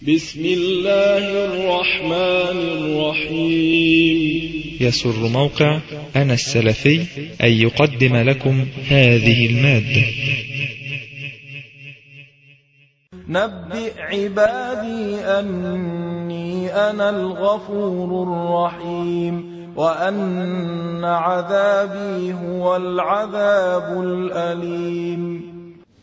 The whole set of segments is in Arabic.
بسم الله الرحمن الرحيم. يسر موقع أنا السلفي أن يقدم لكم هذه المادة. نبئ عبادي أني أنا الغفور الرحيم وأن عذابي هو العذاب الأليم.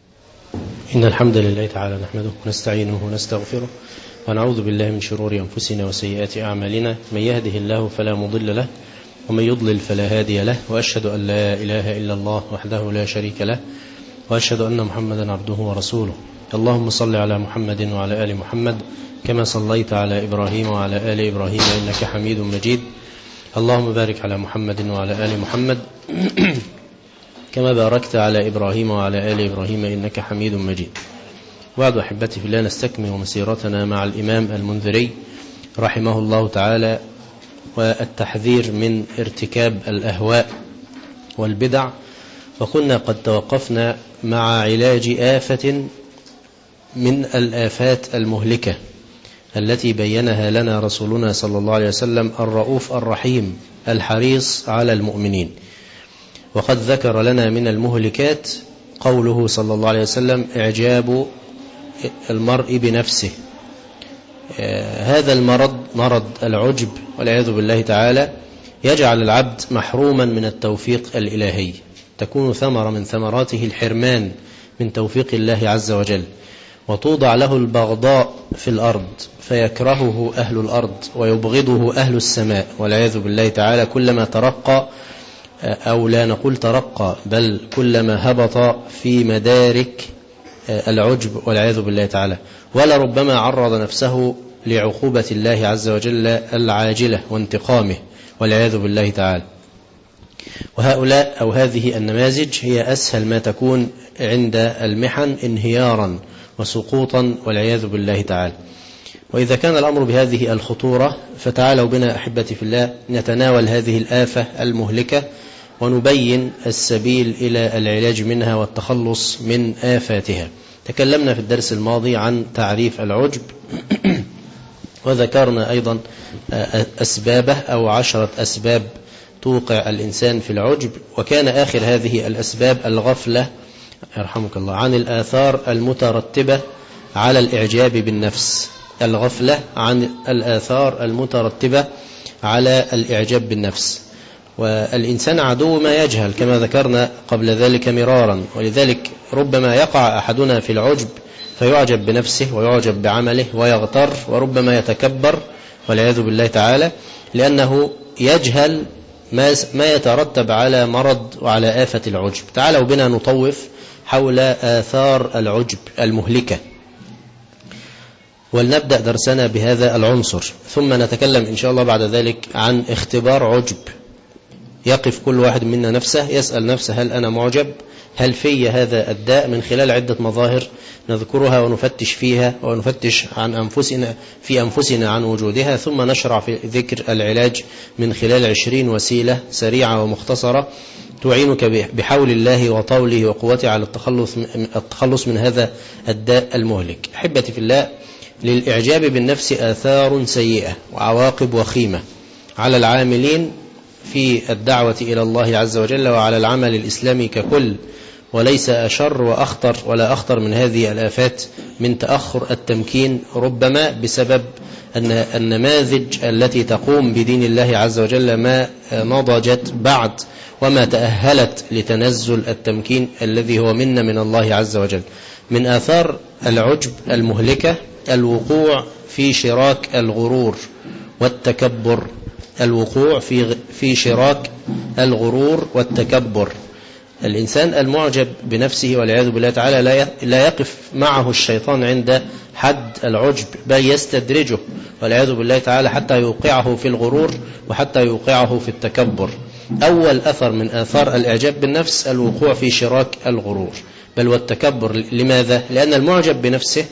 إن الحمد لله تعالى نحمده ونستعينه ونستغفره ونعوذ بالله من شرور أنفسنا وسيئات أعمالنا. من يهده الله فلا مضل له ومن يضلل فلا هادي له، وأشهد أن لا إله إلا الله وحده لا شريك له، وأشهد أن محمدا عبده ورسوله. اللهم صل على محمد وعلى آل محمد كما صليت على إبراهيم وعلى آل إبراهيم إنك حميد مجيد. اللهم بارك على محمد وعلى آل محمد كما باركت على إبراهيم وعلى آل إبراهيم إنك حميد مجيد. بعد أحبتي في الله، نستكمل مسيرتنا مع الإمام المنذري رحمه الله تعالى، والتحذير من ارتكاب الأهواء والبدع. وكنا قد توقفنا مع علاج آفة من الآفات المهلكة التي بينها لنا رسولنا صلى الله عليه وسلم، الرؤوف الرحيم الحريص على المؤمنين. وقد ذكر لنا من المهلكات قوله صلى الله عليه وسلم: إعجاب المرء بنفسه. هذا المرض، مرض العجب والعياذ بالله تعالى، يجعل العبد محروما من التوفيق الإلهي، تكون ثمرة من ثمراته الحرمان من توفيق الله عز وجل، وتوضع له البغضاء في الأرض فيكرهه أهل الأرض ويبغضه أهل السماء والعياذ بالله تعالى. كلما ترقى، أو لا نقول ترقى، بل كلما هبط في مدارك العجب والعياذ بالله تعالى، ولربما عرض نفسه لعقوبة الله عز وجل العاجلة وانتقامه والعياذ بالله تعالى. وهؤلاء أو هذه النماذج هي أسهل ما تكون عند المحن انهيارا وسقوطا والعياذ بالله تعالى. وإذا كان الأمر بهذه الخطورة، فتعالوا بنا أحبتي في الله نتناول هذه الآفة المهلكة ونبين السبيل إلى العلاج منها والتخلص من آفاتها. تكلمنا في الدرس الماضي عن تعريف العجب وذكرنا أيضا أسبابه أو 10 أسباب توقع الإنسان في العجب. وكان آخر هذه الأسباب الغفلة يرحمك الله عن الآثار المترتبة على الإعجاب بالنفس. الغفلة عن الآثار المترتبة على الإعجاب بالنفس. والإنسان عدو ما يجهل كما ذكرنا قبل ذلك مرارا، ولذلك ربما يقع أحدنا في العجب فيعجب بنفسه ويعجب بعمله ويغتر، وربما يتكبر والعياذ بالله تعالى، لأنه يجهل ما يترتب على مرض وعلى آفة العجب. تعالوا بنا نطوف حول آثار العجب المهلكة، ولنبدأ درسنا بهذا العنصر، ثم نتكلم إن شاء الله بعد ذلك عن اختبار عجب. يقف كل واحد منا نفسه يسأل نفسه: هل أنا معجب؟ هل في هذا الداء؟ من خلال عدة مظاهر نذكرها ونفتش فيها ونفتش عن أنفسنا عن وجودها، ثم نشرع في ذكر العلاج من خلال 20 وسيلة سريعة ومختصرة تعينك بحول الله وطوله وقوته على التخلص من هذا الداء المهلك. أحبتي في الله، للإعجاب بالنفس آثار سيئة وعواقب وخيمة على العاملين في الدعوة إلى الله عز وجل وعلى العمل الإسلامي ككل، وليس أشر وأخطر ولا أخطر من هذه الآفات من تأخر التمكين، ربما بسبب أن النماذج التي تقوم بدين الله عز وجل ما نضجت بعد وما تأهلت لتنزل التمكين الذي هو منا من الله عز وجل. من آثار العجب المهلكة الوقوع في شراك الغرور والتكبر. الوقوع في شراك الغرور والتكبر. الإنسان المعجب بنفسه والعياذ بالله تعالى لا يقف معه الشيطان عند حد العجب، بل يستدرجه والعياذ بالله تعالى حتى يوقعه في الغرور وحتى يوقعه في التكبر. أول أثر من آثار الإعجاب بالنفس الوقوع في شراك الغرور بل والتكبر. لماذا؟ لأن المعجب بنفسه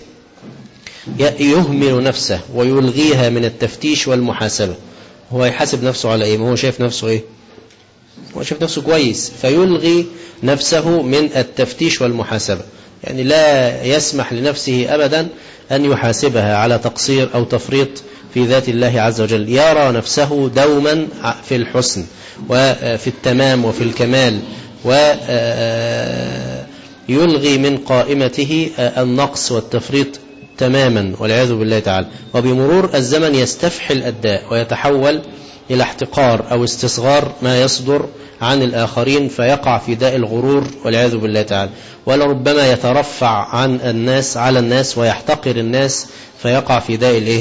يهمل نفسه ويلغيها من التفتيش والمحاسبة. هو يحاسب نفسه على إيه؟ هو شايف نفسه إيه؟ هو شايف نفسه كويس، فيلغي نفسه من التفتيش والمحاسبة. يعني لا يسمح لنفسه أبدا أن يحاسبها على تقصير أو تفريط في ذات الله عز وجل. يرى نفسه دوما في الحسن وفي التمام وفي الكمال، ويلغي من قائمته النقص والتفريط تماما والعياذ بالله تعالى. وبمرور الزمن يستفحل الداء ويتحول إلى احتقار أو استصغار ما يصدر عن الآخرين، فيقع في داء الغرور والعياذ بالله تعالى. ولربما يترفع عن الناس على الناس ويحتقر الناس، فيقع في داء الايه؟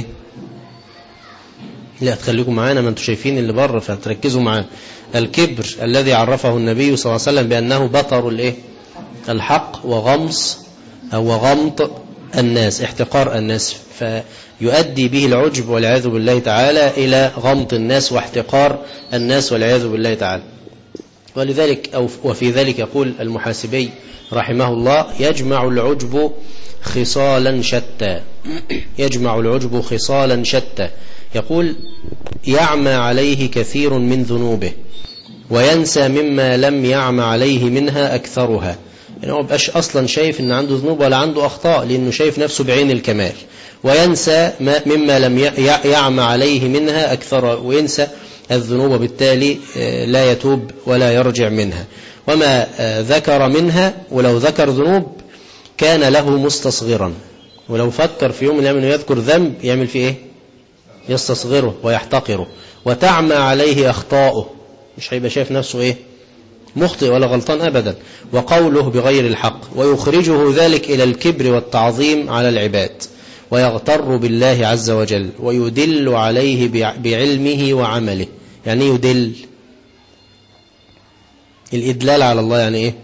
لا تخليكم معانا، ما انتم شايفين اللي بره فتركزوا معانا. الكبر الذي عرفه النبي صلى الله عليه وسلم بأنه بطر الايه؟ الحق وغمص أو غمط الناس، احتقار الناس، فيؤدي به العجب والعياذ بالله تعالى إلى غمط الناس واحتقار الناس والعياذ بالله تعالى. ولذلك وفي ذلك يقول المحاسبي رحمه الله: يجمع العجب خصالا شتى. يجمع العجب خصالا شتى، يقول: يعمى عليه كثير من ذنوبه وينسى مما لم يعمى عليه منها أكثرها. يعني هو مبقاش أصلا شايف أن عنده ذنوب ولا عنده أخطاء، لأنه شايف نفسه بعين الكمال، وينسى مما لم يعمى عليه منها أكثرها، وينسى الذنوب، وبالتالي لا يتوب ولا يرجع منها. وما ذكر منها، ولو ذكر ذنوب كان له مستصغرا، ولو فكر في يوم من الأيام أنه يذكر ذنب يعمل فيه إيه؟ يستصغره ويحتقره. وتعمى عليه أخطاؤه، مش هيبقى شايف نفسه إيه؟ مخطئ ولا غلطان أبدا. وقوله بغير الحق، ويخرجه ذلك إلى الكبر والتعظيم على العباد، ويغتر بالله عز وجل، ويدل عليه بعلمه وعمله. يعني يدل، الإدلال على الله يعني إيه؟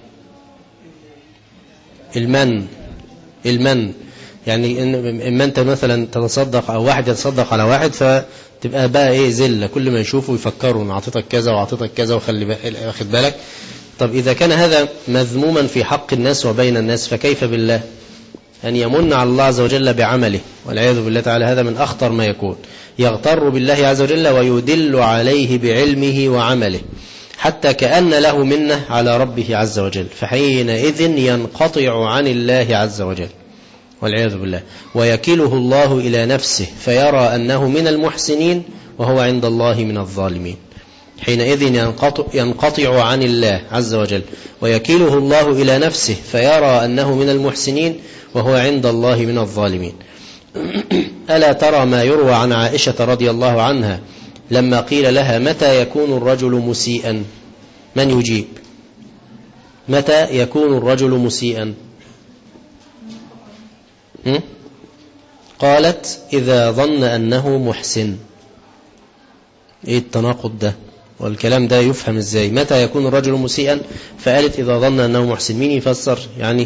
المن يعني إما أنت مثلا تتصدق أو واحد يتصدق على واحد، فتبقى بقى إيه؟ زلة، كل ما يشوفه يفكروا: أنا أعطيتك كذا وأعطيتك كذا وخلي واخد بالك. طب إذا كان هذا مذموما في حق الناس وبين الناس، فكيف بالله أن يمن على الله عز وجل بعمله والعياذ بالله تعالى؟ هذا من أخطر ما يكون. يغتر بالله عز وجل ويدل عليه بعلمه وعمله، حتى كأن له منه على ربه عز وجل، فحينئذ ينقطع عن الله عز وجل والعياذ بالله، ويكله الله إلى نفسه، فيرى أنه من المحسنين وهو عند الله من الظالمين. حينئذ ينقطع عن الله عز وجل، ويكله الله إلى نفسه، فيرى أنه من المحسنين وهو عند الله من الظالمين. ألا ترى ما يروى عن عائشة رضي الله عنها لما قيل لها: متى يكون الرجل مسيئا؟ من يجيب؟ متى يكون الرجل مسيئا؟ قالت: إذا ظن أنه محسن. إيه التناقض ده؟ والكلام ده يفهم إزاي؟ متى يكون الرجل مسيئا؟ فقالت: إذا ظن أنه محسن. مين يفسر يعني؟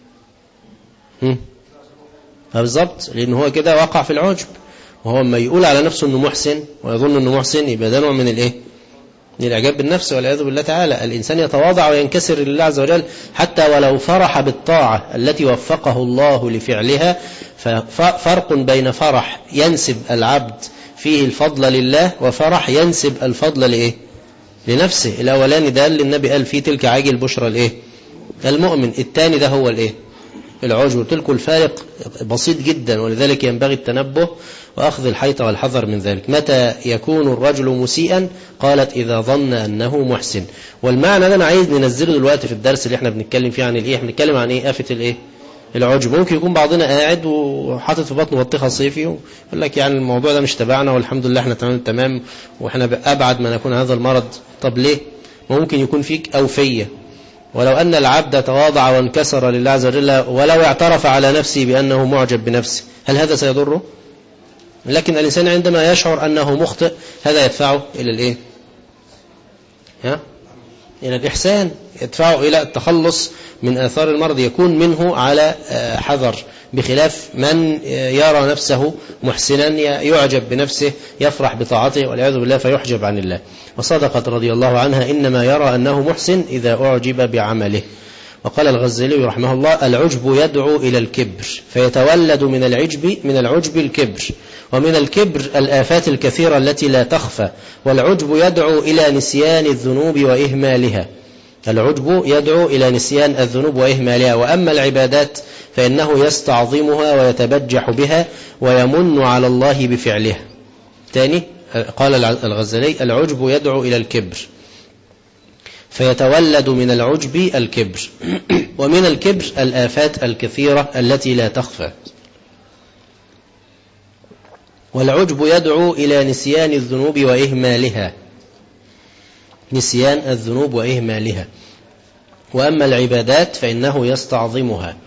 بالضبط، لأن هو كده وقع في العجب، وهو ما يقول على نفسه أنه محسن ويظن أنه محسن، يبقى ده نوع من الإيه؟ من الإعجاب بالنفس والعياذ بالله تعالى. الإنسان يتواضع وينكسر لله عز وجل حتى ولو فرح بالطاعة التي وفقه الله لفعلها. ففرق بين فرح ينسب العبد فيه الفضل لله، وفرح ينسب الفضل لإيه؟ لنفسه. الأولاني ده اللي النبي قال فيه: تلك عاجل بشرى الإيه؟ المؤمن. الثاني ده هو الإيه؟ العجب. تلك الفارق بسيط جدا، ولذلك ينبغي التنبه وأخذ الحيطة والحذر من ذلك. متى يكون الرجل مسيئا؟ قالت: إذا ظن أنه محسن. والمعنى ده أنا عايز ننزله دلوقتي في الدرس اللي احنا بنتكلم فيه عن الإيه؟ بنتكلم عن إيه؟ آفة الإيه؟ العجب. ممكن يكون بعضنا قاعد وحاطط في بطنه بطيخة صيفي ويقول لك يعني الموضوع ده مش تبعنا والحمد لله احنا تمام واحنا أبعد ما نكون هذا المرض. طب ليه؟ ممكن يكون فيك أوفية. ولو أن العبد تواضع وانكسر لله عز وجل ولو اعترف على نفسه بأنه معجب بنفسه، هل هذا سيضره؟ لكن الإنسان عندما يشعر أنه مخطئ هذا يدفعه إلى الإيه؟ إلى الإحسان، يدفعه إلى التخلص من آثار المرض، يكون منه على حذر، بخلاف من يرى نفسه محسنا يعجب بنفسه، يفرح بطاعته والعياذ بالله فيحجب عن الله. وصدقت رضي الله عنها: إنما يرى أنه محسن إذا أعجب بعمله. وقال الغزالي رحمه الله: العجب يدعو إلى الكبر، فيتولد من العجب الكبر، ومن الكبر الآفات الكثيرة التي لا تخفى. والعجب يدعو إلى نسيان الذنوب وإهمالها، العجب يدعو إلى نسيان الذنوب وإهمالها. وأما العبادات فإنه يستعظمها ويتبجح بها ويمن على الله بفعلها. تاني قال الغزالي: العجب يدعو إلى الكبر، فيتولد من العجب الكبر، ومن الكبر الآفات الكثيرة التي لا تخفى. والعجب يدعو إلى نسيان الذنوب وإهمالها، نسيان الذنوب وإهمالها. وأما العبادات فإنه يستعظمها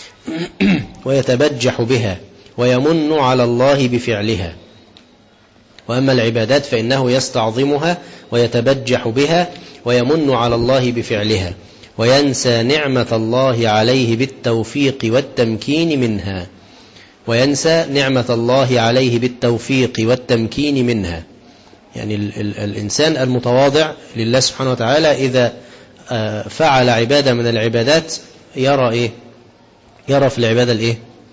ويتبجح بها ويمن على الله بفعلها. وأما العبادات فإنه يستعظمها ويتبجح بها ويمن على الله بفعلها، وينسى نعمة الله عليه بالتوفيق والتمكين منها. وينسى نعمة الله عليه بالتوفيق والتمكين منها. يعني الإنسان المتواضع لله سبحانه وتعالى إذا فعل عبادة من العبادات يرى إيه؟ يرى في العبادة الإيه؟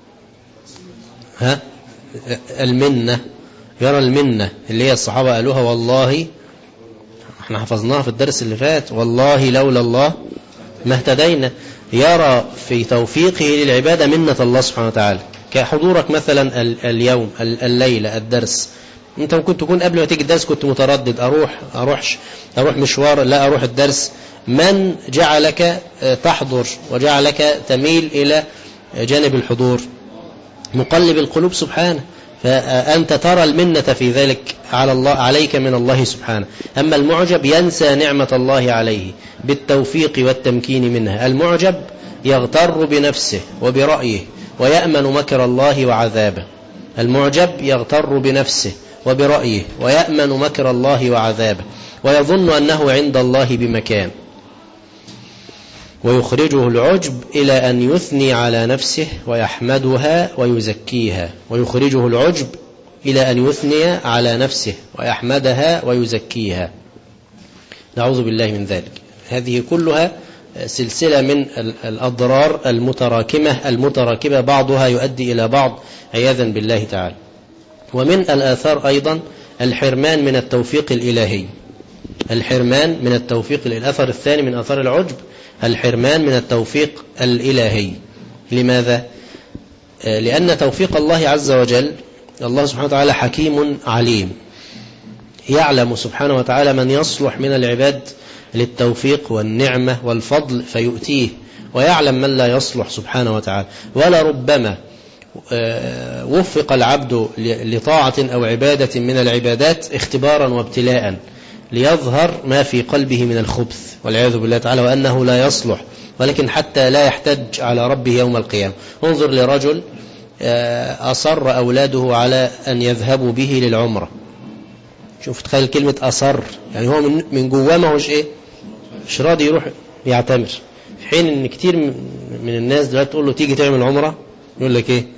المنة. يرى المنة اللي هي الصحابة قالوها، والله احنا حفظناها في الدرس اللي فات، والله لولا الله ما اهتدينا. يرى في توفيقه للعبادة منة الله سبحانه وتعالى. كحضورك مثلا اليوم الليلة الدرس، انت ممكن تكون قبل ما تيجي الدرس كنت متردد، اروح مشوار، لا اروح الدرس. من جعلك تحضر وجعلك تميل الى جانب الحضور؟ مقلب القلوب سبحانه. فأنت ترى المنة في ذلك على الله، عليك من الله سبحانه. أما المعجب ينسى نعمة الله عليه بالتوفيق والتمكين منها. المعجب يغتر بنفسه وبرأيه ويأمن مكر الله وعذابه. المعجب يغتر بنفسه وبرأيه ويأمن مكر الله وعذابه، ويظن أنه عند الله بمكان. ويخرجه العجب إلى أن يثني على نفسه ويحمدها ويزكيها. ويخرجه العجب إلى أن يثني على نفسه ويحمدها ويزكيها. نعوذ بالله من ذلك. هذه كلها سلسلة من الأضرار المتراكمة بعضها يؤدي إلى بعض عياذا بالله تعالى. ومن الآثار أيضا الحرمان من التوفيق الإلهي. الحرمان من التوفيق. الأثر الثاني من آثار العجب الحرمان من التوفيق الإلهي. لماذا؟ لأن توفيق الله عز وجل، الله سبحانه وتعالى حكيم عليم، يعلم سبحانه وتعالى من يصلح من العباد للتوفيق والنعمة والفضل فيؤتيه، ويعلم من لا يصلح سبحانه وتعالى. ولربما وفق العبد لطاعة أو عبادة من العبادات اختبارا وابتلاء ليظهر ما في قلبه من الخبث والعياذ بالله تعالى، وأنه لا يصلح، ولكن حتى لا يحتج على ربه يوم القيامة. انظر لرجل أصر أولاده على أن يذهبوا به للعمرة. شوف تخيل كلمة أصر، يعني هو من جواه ما هوش إيه، مش راضي يروح يعتمر، في حين إن كتير من الناس دلوقتي تقول له تيجي تعمل عمرة يقول لك إيه،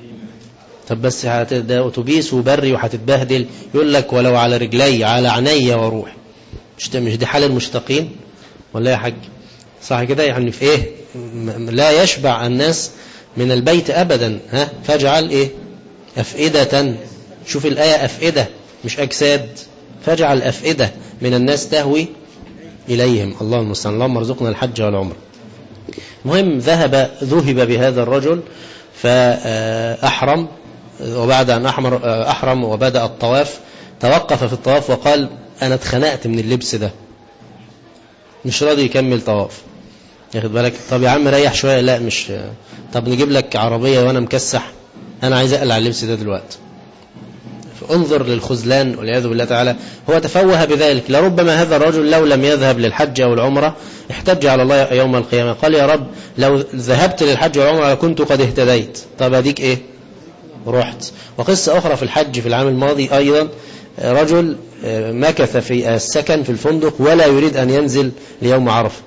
طب بس ده أتوبيس وبري وهتتبهدل، يقول لك ولو على رجلي على عيني واروح. مش دي حال المشتاقين ولا يا حاج؟ صح كده؟ يعني في إيه، لا يشبع الناس من البيت أبدا. فاجعل إيه أفئدة. شوف الآية أفئدة مش أجساد. فاجعل أفئدة من الناس تهوي إليهم. الله المستعان. اللهم ارزقنا الحج والعمر. المهم ذهب بهذا الرجل فأحرم، وبعد أن أحرم وبدأ الطواف توقف في الطواف وقال أنا اتخنقت من اللبس ده، مش راضي يكمل طواف. ياخد بالك؟ طب يا عم ريح شوية. لا مش، طب نجيب لك عربية وأنا مكسح، أنا عايز أقلع اللبس ده دلوقتي. انظر للخذلان والعياذ بالله تعالى. هو تفوه بذلك. لربما هذا الرجل لو لم يذهب للحج أو العمرة احتج على الله يوم القيامة، قال يا رب لو ذهبت للحج والعمرة كنت قد اهتديت. طب أديك إيه، رحت. وقصة أخرى في الحج في العام الماضي أيضا، رجل مكث في السكن في الفندق ولا يريد أن ينزل ليوم عرفة،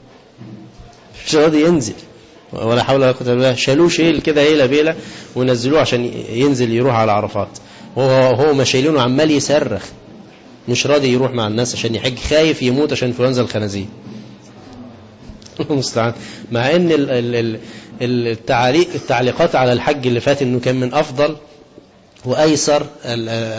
مش راضي ينزل، ولا حول ولا قوة إلا بالله. شالوه شيل كده هيلة بيلة ونزلوه عشان ينزل يروح على عرفات، وهو ما شايلونه عمال يصرخ، مش راضي يروح مع الناس عشان يحج، خايف يموت عشان انفلونزا الخنازير. المستعان. مع ان التعليقات على الحج اللي فات انه كان من افضل وايسر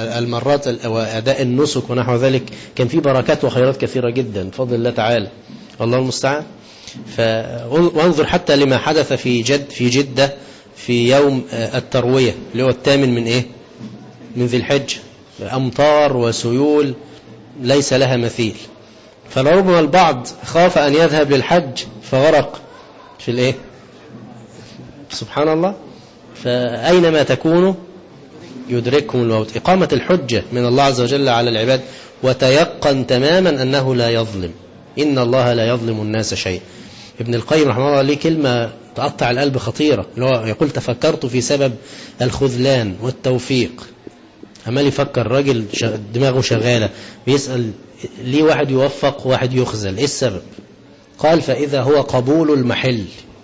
المرات واداء النسك ونحو ذلك، كان فيه بركات وخيرات كثيرة جدا بفضل الله تعالى. الله المستعان. وانظر حتى لما حدث في جدة في يوم التروية اللي هو 8 من ذي الحجة، أمطار وسيول ليس لها مثيل. فلربما البعض خاف أن يذهب للحج فغرق في سبحان الله. فأينما تكونوا يدرككم الموت. إقامة الحجة من الله عز وجل على العباد، وتيقن تماما أنه لا يظلم، إن الله لا يظلم الناس شيء. ابن القيم رحمه الله ليه كلمة تقطع القلب خطيرة، يقول تفكرت في سبب الخذلان والتوفيق. عمال يفكر، راجل دماغه شغالة بيسأل ليه واحد يوفق وواحد يخذل، ايه السبب؟ قال فإذا هو قبول المحل.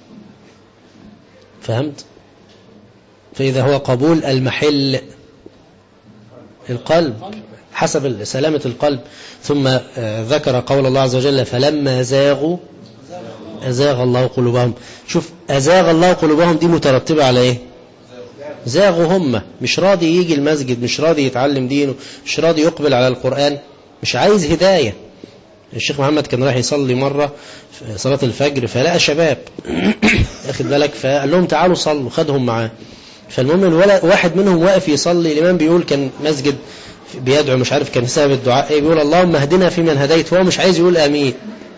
فهمت؟ فإذا هو قبول المحل، القلب، حسب سلامة القلب. ثم ذكر قول الله عز وجل فلما زاغوا أزاغ الله قلوبهم. شوف، أزاغ الله قلوبهم دي مترتبة على ايه؟ زاغوا هم، مش راضي يجي المسجد، مش راضي يتعلم دينه، مش راضي يقبل على القرآن، مش عايز هداية. الشيخ محمد كان رايح يصلي مرة في صلاة الفجر فلقى شباب أخذ بالك، فقال لهم تعالوا صلوا، خدهم معاه. فالمهم واحد منهم واقف يصلي، الإمام بيقول كان مسجد بيدعو، مش عارف كان سبب الدعاء ايه، بيقول اللهم اهدنا فيمن هديت، هو مش عايز يقول آمين.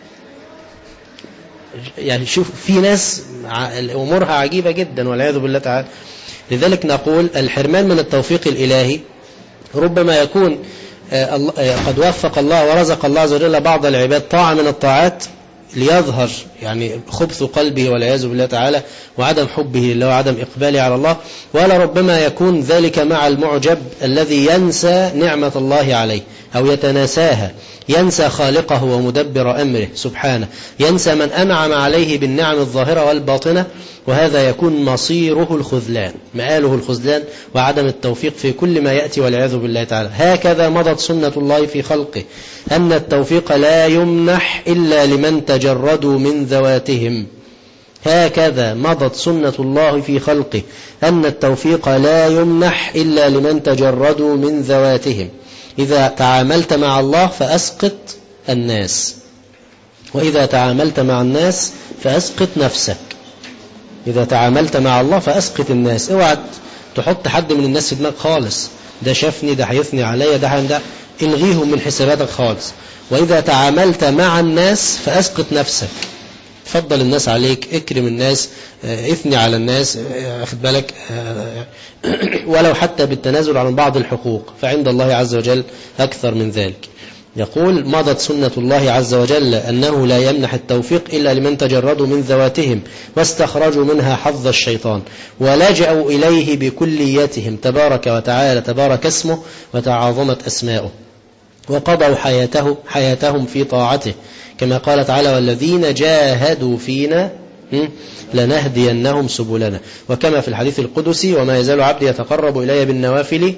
يعني شوف، في ناس أمورها عجيبة جدا والعياذ بالله تعالى. لذلك نقول الحرمان من التوفيق الإلهي ربما يكون قد وفق الله ورزق الله عز وجل بعض العباد طاعة من الطاعات ليظهر يعني خبث قلبه والعياذ بالله تعالى، وعدم حبه لله وعدم إقباله على الله. ولا ربما يكون ذلك مع المعجب الذي ينسى نعمة الله عليه أو يتناساها، ينسى خالقه ومدبر أمره سبحانه، ينسى من أنعم عليه بالنعم الظاهرة والباطنة، وهذا يكون مصيره الخذلان، مآله الخذلان وعدم التوفيق في كل ما يأتي والعياذ بالله تعالى. هكذا مضت سنة الله في خلقه، أن التوفيق لا يمنح إلا لمن تجردوا من ذواتهم. هكذا مضت سنة الله في خلقه، أن التوفيق لا يمنح إلا لمن تجردوا من ذواتهم. إذا تعاملت مع الله فأسقط الناس، وإذا تعاملت مع الناس فأسقط نفسك. إذا تعاملت مع الله فأسقط الناس، اوعى تحط حد من الناس في دماغك خالص، ده شافني، ده هيثني عليا، ده الغيهم من حساباتك خالص. وإذا تعاملت مع الناس فأسقط نفسك، فضل الناس عليك، اكرم الناس، اثني على الناس، اخد بالك، ولو حتى بالتنازل عن بعض الحقوق، فعند الله عز وجل أكثر من ذلك. يقول مضت سنة الله عز وجل أنه لا يمنح التوفيق إلا لمن تجردوا من ذواتهم واستخرجوا منها حظ الشيطان ولجأوا إليه بكلياتهم تبارك وتعالى، تبارك اسمه وتعاظمت أسماؤه، وقضوا حياتهم في طاعته، كما قال تعالى والذين جاهدوا فينا لنهدينهم سبلنا. وكما في الحديث القدسي وما يزال عبدي يتقرب إلي بالنوافل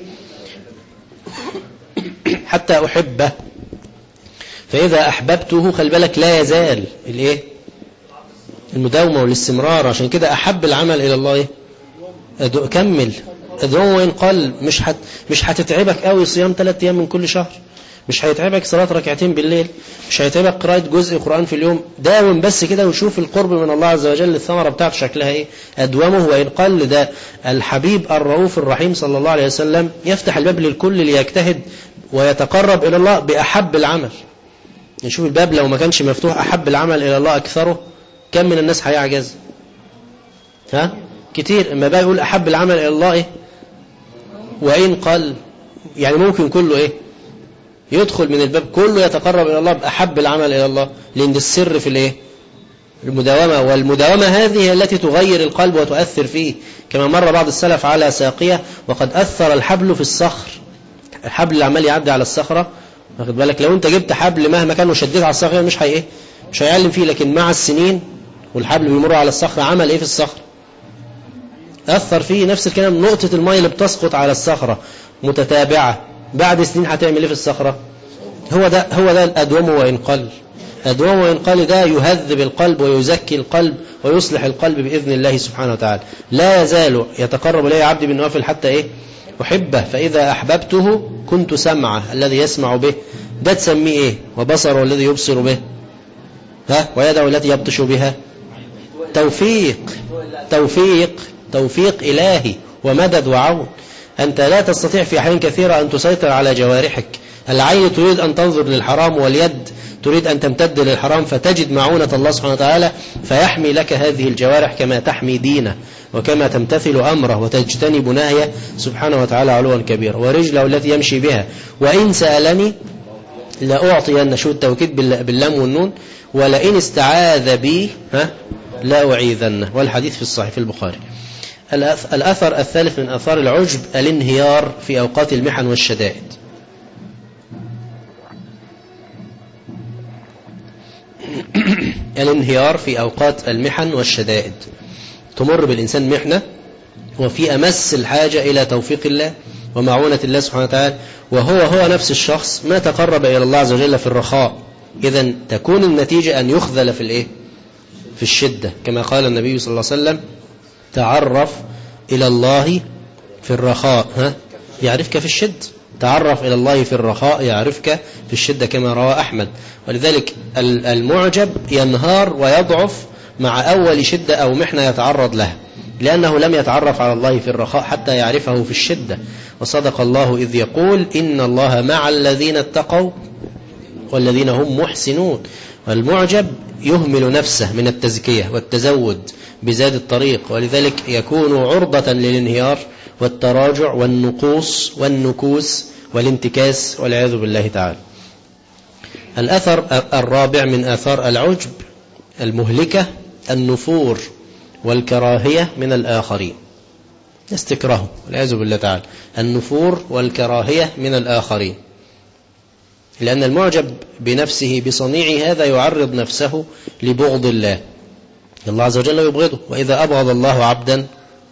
حتى أحبه، فإذا أحببته خلي بالك لا يزال المداومة والاستمرار. عشان كده أحب العمل إلى الله كمل، أدوم وإن قل. مش هتتعبك قوي صيام 3 أيام من كل شهر، مش هيتعبك صلاة 2 ركعتين بالليل، مش هيتعبك قراءة جزء قرآن في اليوم. داوم بس كده وشوف القرب من الله عز وجل، الثمرة بتاعته شكلها ايه. أدومه وإن قل. ده الحبيب الرؤوف الرحيم صلى الله عليه وسلم يفتح الباب للكل ليجتهد ويتقرب إلى الله بأحب العمل. نشوف الباب لو ما كانش مفتوح أحب العمل إلى الله أكثره، كم من الناس هيعجز؟ كتير. اما بقى يقول أحب العمل إلى الله وإن قل، يعني ممكن كله يدخل من الباب كله يتقرب إلى الله بأحب العمل إلى الله، لأن السر في المداومة. والمداومة هذه هي التي تغير القلب وتؤثر فيه. كما مر بعض السلف على ساقية وقد أثر الحبل في الصخر، الحبل اللي عمال يعدي على الصخرة، واخد بالك، لو انت جبت حبل مهما كان وشديت على الصخرة مش هيعلم فيه، لكن مع السنين والحبل بيمر على الصخرة عمل في الصخرة؟ أثر فيه. نفس الكلام، نقطة الماء اللي بتسقط على الصخرة متتابعة بعد سنين هتعمل في الصخرة؟ هو ده الأدوم وإن قل. أدوم وإن قل ده يهذب القلب ويزكي القلب ويصلح القلب بإذن الله سبحانه وتعالى. لا يزال يتقرب إليه عبدي بالنوافل حتى أحبه، فإذا أحببته كنت سمعه الذي يسمع به، ده تسميه وبصره الذي يبصر به، ويده التي يبطش بها توفيق إلهي ومدد وعون. أنت لا تستطيع في أحيان كثيرة أن تسيطر على جوارحك. العين تريد أن تنظر للحرام، واليد تريد أن تمتد للحرام، فتجد معونة الله سبحانه وتعالى فيحمي لك هذه الجوارح كما تحمي دينه وكما تمتثل أمره وتجتنب نهيه سبحانه وتعالى علوا كبيرا. ورجله التي يمشي بها، وإن سألني لأعطين، شو التوكيد باللام والنون، ولئن استعاذ بي لا أعيذنه. والحديث في الصحيح في البخاري. الأثر الثالث من آثار العجب الانهيار في أوقات المحن والشدائد. الانهيار في أوقات المحن والشدائد. تمر بالإنسان محنة وفي أمس الحاجة إلى توفيق الله ومعونة الله سبحانه وتعالى، وهو نفس الشخص ما تقرب إلى الله عز وجل في الرخاء. إذن تكون النتيجة أن يخذل في الشدة، كما قال النبي صلى الله عليه وسلم: تعرف إلى الله في الرخاء يعرفك في الشدة. تعرف إلى الله في الرخاء يعرفك في الشدة، كما روى أحمد. ولذلك المعجب ينهار ويضعف مع أول شدة أو محنة يتعرض لها، لأنه لم يتعرف على الله في الرخاء حتى يعرفه في الشدة. وصدق الله إذ يقول: إن الله مع الذين اتقوا والذين هم محسنون. والمعجب يهمل نفسه من التزكية والتزود بزاد الطريق، ولذلك يكون عرضة للانهيار والتراجع والنقوص والنكوس والانتكاس والعياذ بالله تعالى. الأثر الرابع من آثار العجب المهلكة النفور والكراهية من الآخرين. يستكرهه والعياذ بالله تعالى. النفور والكراهية من الآخرين، لأن المعجب بنفسه بصنيعه هذا يعرض نفسه لبغض الله. الله عز وجل يبغضه، وإذا أبغض الله عبدا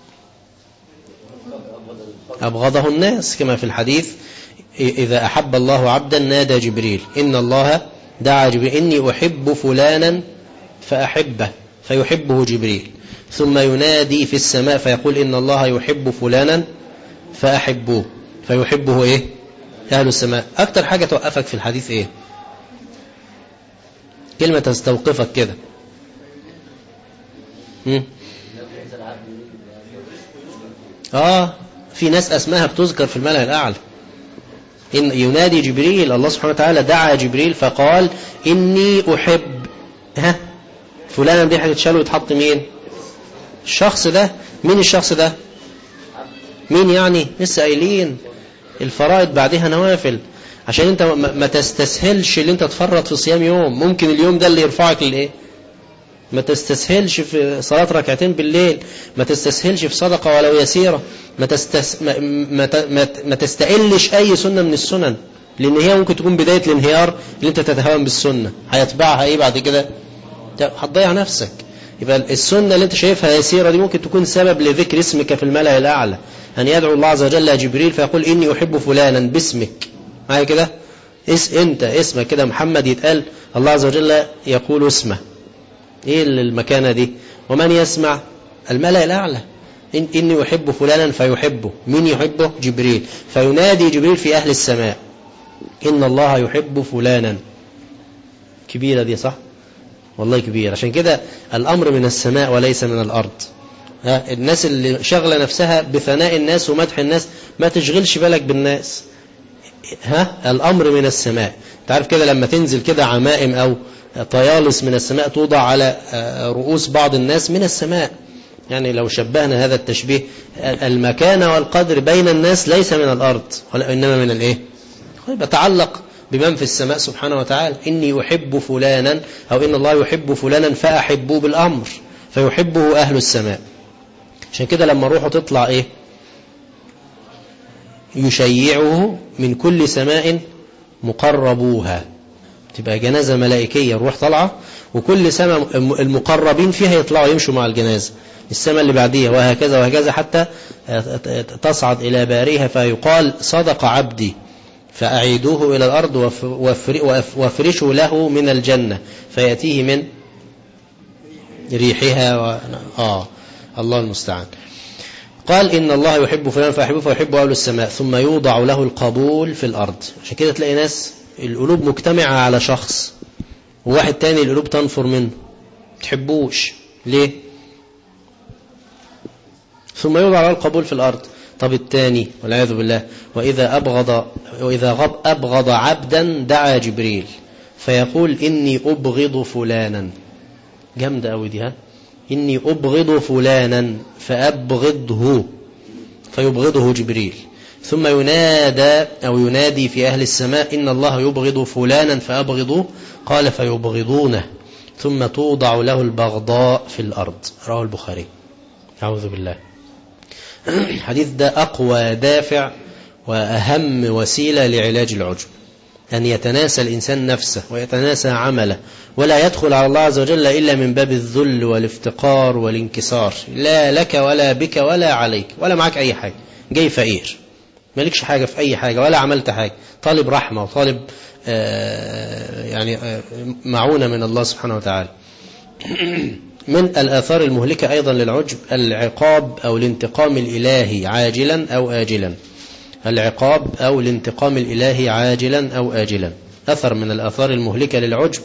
أبغضه الناس، كما في الحديث: إذا أحب الله عبدا نادى جبريل. إن الله دعا جبريل: إني أحب فلانا فأحبه، فيحبه جبريل. ثم ينادي في السماء فيقول: إن الله يحب فلانا فأحبوه، فيحبه أهل السماء. أكتر حاجة توقفك في الحديث كلمة تستوقفك كده. في ناس أسماها بتذكر في الملأ الأعلى. إن ينادي جبريل، الله سبحانه وتعالى دعا جبريل فقال: إني أحب فلانا. دي هتتشال ويتحط مين؟ الشخص ده. مين الشخص ده؟ مين يعني؟ لسه قايلين الفرائض بعدها نوافل، عشان انت ما تستسهلش اللي انت تفرط في صيام يوم. ممكن اليوم ده اللي يرفعك ما تستسهلش في صلاة ركعتين بالليل، ما تستسهلش في صدقة ولو يسيرة، ما تستقلش أي سنة من السنن، لأن هي ممكن تكون بداية الانهيار اللي انت تتهاون بالسنة. هيتبعها بعد كده؟ هتضيع نفسك. يبقى السنة اللي انت شايفها يسيرة دي ممكن تكون سبب لذكر اسمك في الملأ الأعلى، أن يدعو الله عز وجل جبريل فيقول: إني أحب فلانا باسمك. معايا كده؟ انت اسمك كده محمد، يتقال الله عز وجل يقول اسمه. المكانة دي؟ ومن يسمع؟ الملأ الأعلى. إني أحب فلانا فيحبه. من يحبه؟ جبريل. فينادي جبريل في أهل السماء: إن الله يحب فلانا. كبيرة دي، صح؟ والله كبير. عشان كده الأمر من السماء وليس من الأرض. الناس اللي شغلة نفسها بثناء الناس ومدح الناس ما تشغلش بالك بالناس. الأمر من السماء. تعرف كده لما تنزل كده عمائم أو طيالس من السماء توضع على رؤوس بعض الناس من السماء. يعني لو شبهنا هذا التشبيه، المكانة والقدر بين الناس ليس من الأرض وإنما من بتعلق بمن في السماء سبحانه وتعالى. إني أحب فلانا، أو إن الله يحب فلانا فأحبوه بالأمر، فيحبه أهل السماء. عشان كده لما روحه تطلع يشيعه من كل سماء مقربوها. تبقى جنازة ملائكية، الروح طالعة وكل سماء المقربين فيها يطلعوا يمشوا مع الجنازة، السماء اللي بعديها، وهكذا وهكذا حتى تصعد إلى باريها فيقال: صدق عبدي، فأعيدوه إلى الأرض وافرشوا له من الجنة فيأتيه من ريحها الله المستعان. قال: إن الله يحب فلان فأحبه فيحب أهل السماء، ثم يوضع له القبول في الأرض. عشان كده تلاقي ناس القلوب مجتمعة على شخص وواحد تاني القلوب تنفر منه تحبوش ليه؟ ثم يوضع على القبول في الأرض. طب التاني والعياذ بالله وإذا أبغض عبدا دعا جبريل فيقول إني أبغض فلانا. جامدة أوي دي، ها؟ إني أبغض فلانا فأبغضه فيبغضه جبريل. ثم ينادي في أهل السماء إن الله يبغض فلانا فأبغضوه، قال فيبغضونه، ثم توضع له البغضاء في الأرض. رواه البخاري. أعوذ بالله. الحديث ده أقوى دافع وأهم وسيلة لعلاج العجب، أن يتناسى الإنسان نفسه ويتناسى عمله، ولا يدخل على الله عز وجل إلا من باب الذل والافتقار والانكسار. لا لك ولا بك ولا عليك ولا معك أي حاجة، جاي فقير مالكش حاجة في أي حاجة ولا عملت حاجة، طالب رحمة وطالب معونة من الله سبحانه وتعالى. من الآثار المهلكة أيضا للعجب العقاب أو الانتقام الإلهي عاجلا أو آجلا. العقاب أو الانتقام الإلهي عاجلا أو آجلا. أثر من الآثار المهلكة للعجب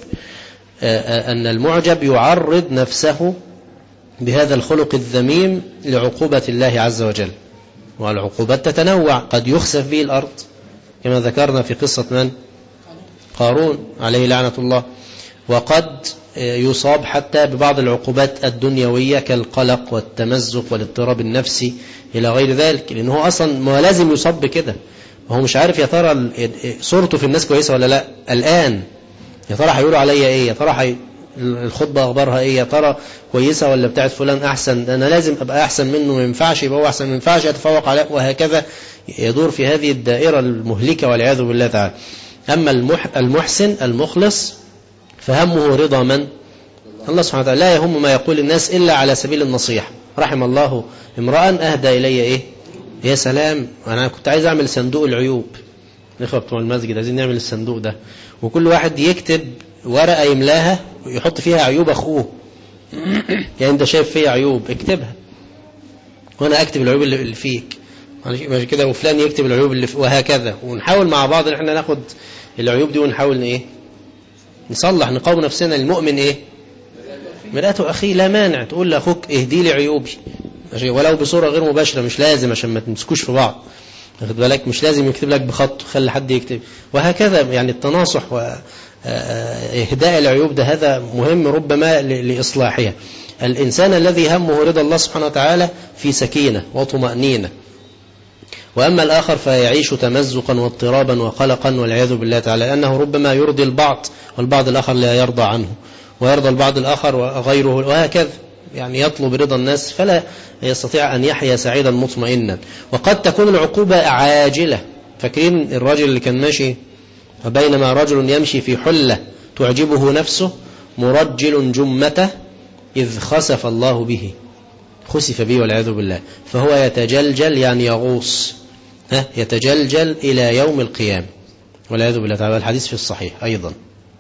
أن المعجب يعرض نفسه بهذا الخلق الذميم لعقوبة الله عز وجل، والعقوبات تتنوع، قد يخسف به الأرض كما ذكرنا في قصة من؟ قارون عليه لعنة الله، وقد يصاب حتى ببعض العقوبات الدنيوية كالقلق والتمزق والاضطراب النفسي إلى غير ذلك، لأنه أصلا ما لازم يصاب بكده، وهو مش عارف يا ترى صورته في الناس كويسة ولا لا الآن، يا ترى هيقولوا عليا إيه، يا ترى الخطبة أخبارها إيه، يا ترى كويسة ولا بتاعت فلان أحسن، أنا لازم أبقى أحسن منه، ما ينفعش يبقى هو أحسن، ما ينفعش يتفوق عليه، وهكذا يدور في هذه الدائرة المهلكة والعياذ بالله تعالى. أما المحسن المخلص فهمه رضا من؟ الله سبحانه وتعالى. لا يهم ما يقول الناس إلا على سبيل النصيحة. رحم الله امرأ أهدى إلي إيه؟ يا سلام، أنا كنت عايز أعمل صندوق العيوب، الإخوة بتوع المسجد عايزين نعمل الصندوق ده، وكل واحد يكتب ورقة يملاها ويحط فيها عيوب أخوه. يعني أنت شايف فيها عيوب اكتبها، وأنا أكتب العيوب اللي فيك، ماشي كده، وفلان يكتب العيوب اللي وهكذا، ونحاول مع بعض إن احنا ناخد العيوب دي ونحاول إيه؟ نصلح، نقاوم نفسنا. المؤمن إيه؟ مرآة أخيه، لا مانع تقول لأخوك اهدي لي عيوبي، ولو بصورة غير مباشرة، مش لازم عشان ما تمسكوش في بعض، واخد بالك، مش لازم يكتب لك بخط، خلي حد يكتب، وهكذا. يعني التناصح وإهداء العيوب ده هذا مهم ربما لإصلاحها. الإنسان الذي همه رضا الله سبحانه وتعالى في سكينة وطمأنينة، وأما الآخر فيعيش تمزقا واضطرابا وقلقا والعياذ بالله تعالى، لأنه ربما يرضي البعض والبعض الآخر لا يرضى عنه، ويرضى البعض الآخر وغيره، وهكذا. يعني يطلب رضا الناس فلا يستطيع أن يحيا سعيدا مطمئنا. وقد تكون العقوبة عاجلة. فاكرين الرجل اللي كان ماشي، وبينما رجل يمشي في حلة تعجبه نفسه مرجل جمته إذ خسف الله به، خسف به والعياذ بالله، فهو يتجلجل يعني يغوص، يتجلجل إلى يوم القيامة والعياذ بالله تعالى. الحديث في الصحيح أيضا.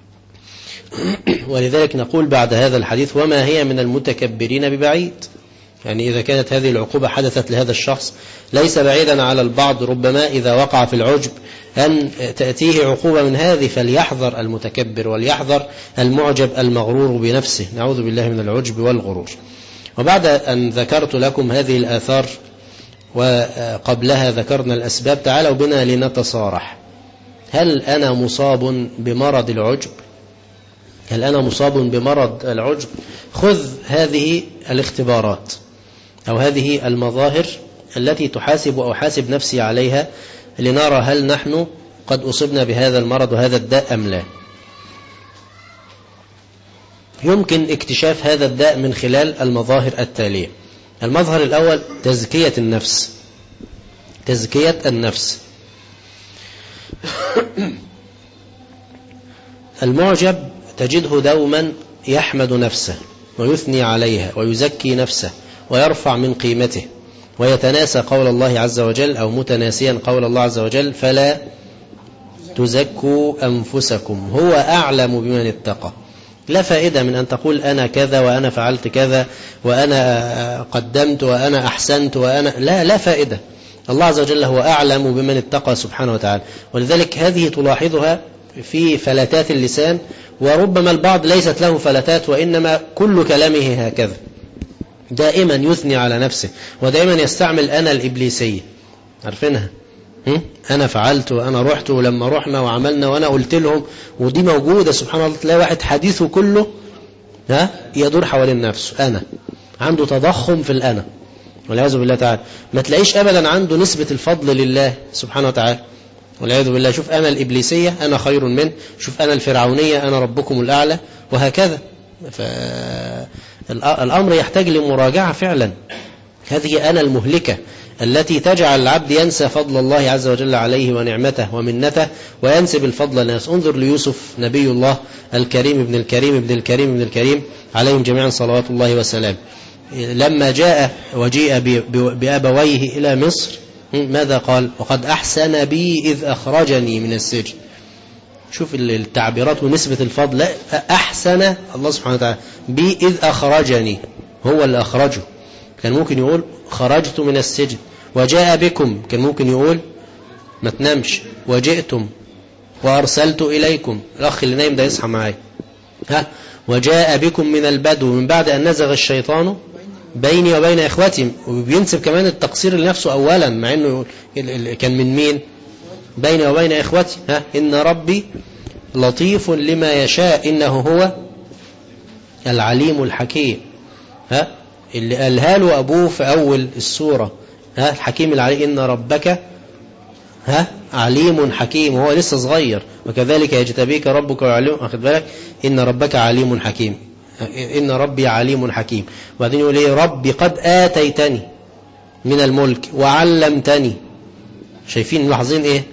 ولذلك نقول بعد هذا الحديث وما هي من المتكبرين ببعيد. يعني إذا كانت هذه العقوبة حدثت لهذا الشخص ليس بعيدا على البعض ربما إذا وقع في العجب أن تأتيه عقوبة من هذه، فليحذر المتكبر وليحذر المعجب المغرور بنفسه. نعوذ بالله من العجب والغرور. وبعد أن ذكرت لكم هذه الآثار وقبلها ذكرنا الأسباب، تعالوا بنا لنتصارح. هل أنا مصاب بمرض العجب؟ هل أنا مصاب بمرض العجب؟ خذ هذه الاختبارات أو هذه المظاهر التي تحاسب أو حاسب نفسي عليها لنرى هل نحن قد أصبنا بهذا المرض وهذا الداء أم لا. يمكن اكتشاف هذا الداء من خلال المظاهر التالية. المظهر الأول تزكية النفس. تزكية النفس. المعجب تجده دوما يحمد نفسه ويثني عليها ويزكي نفسه ويرفع من قيمته، ويتناسى قول الله عز وجل أو متناسيا قول الله عز وجل فلا تزكوا أنفسكم هو أعلم بمن اتقى. لا فائدة من أن تقول أنا كذا وأنا فعلت كذا وأنا قدمت وأنا أحسنت وأنا لا فائدة. الله عز وجل هو أعلم بمن اتقى سبحانه وتعالى. ولذلك هذه تلاحظها في فلتات اللسان، وربما البعض ليست له فلتات وإنما كل كلامه هكذا، دائما يثني على نفسه، ودائما يستعمل أنا الإبليسية، عارفينها؟ أنا فعلت وأنا رحت ولما رحنا وعملنا وأنا قلت لهم، ودي موجودة سبحان الله. تلاقي واحد حديثه كله يدور حوالين نفسه، أنا عنده تضخم في الأنا والعياذ بالله تعالى. ما تلاقيش أبدا عنده نسبة الفضل لله سبحانه وتعالى والعياذ بالله. شوف أنا الإبليسية أنا خير منه، شوف أنا الفرعونية أنا ربكم الأعلى، وهكذا. فالأمر يحتاج لمراجعة فعلا. هذه أنا المهلكة التي تجعل العبد ينسى فضل الله عز وجل عليه ونعمته ومنته وينسب الفضل للناس. انظر ليوسف نبي الله الكريم ابن الكريم ابن الكريم ابن الكريم عليهم جميعا صلوات الله وسلام، لما جاء وجيء بأبويه إلى مصر ماذا قال؟ وقد أحسن بي إذ أخرجني من السجن. شوف التعبيرات ونسبة الفضل. أحسن الله سبحانه وتعالى بي إذ أخرجني، هو اللي أخرجه. كان ممكن يقول خرجت من السجن. وجاء بكم كان ممكن يقول ما تنامش وجئتم وأرسلت إليكم. الأخ اللي نايم ده يصحى معايا. وجاء بكم من البدو من بعد أن نزغ الشيطان بيني وبين إخوتي. وبينسب كمان التقصير لنفسه أولا، مع أنه كان من مين؟ بيني وبين إخوتي. إن ربي لطيف لما يشاء إنه هو العليم الحكيم. اللي قالها له أبوه في أول السورة، الحكيم العليم، إن ربك عليم حكيم، وهو لسه صغير. وكذلك يجتبيك ربك ويعلم، أخذ بالك، إن ربك عليم حكيم، إن ربي عليم حكيم. وبعدين يقول إيه؟ ربي قد آتيتني من الملك وعلمتني. شايفين ملاحظين إيه؟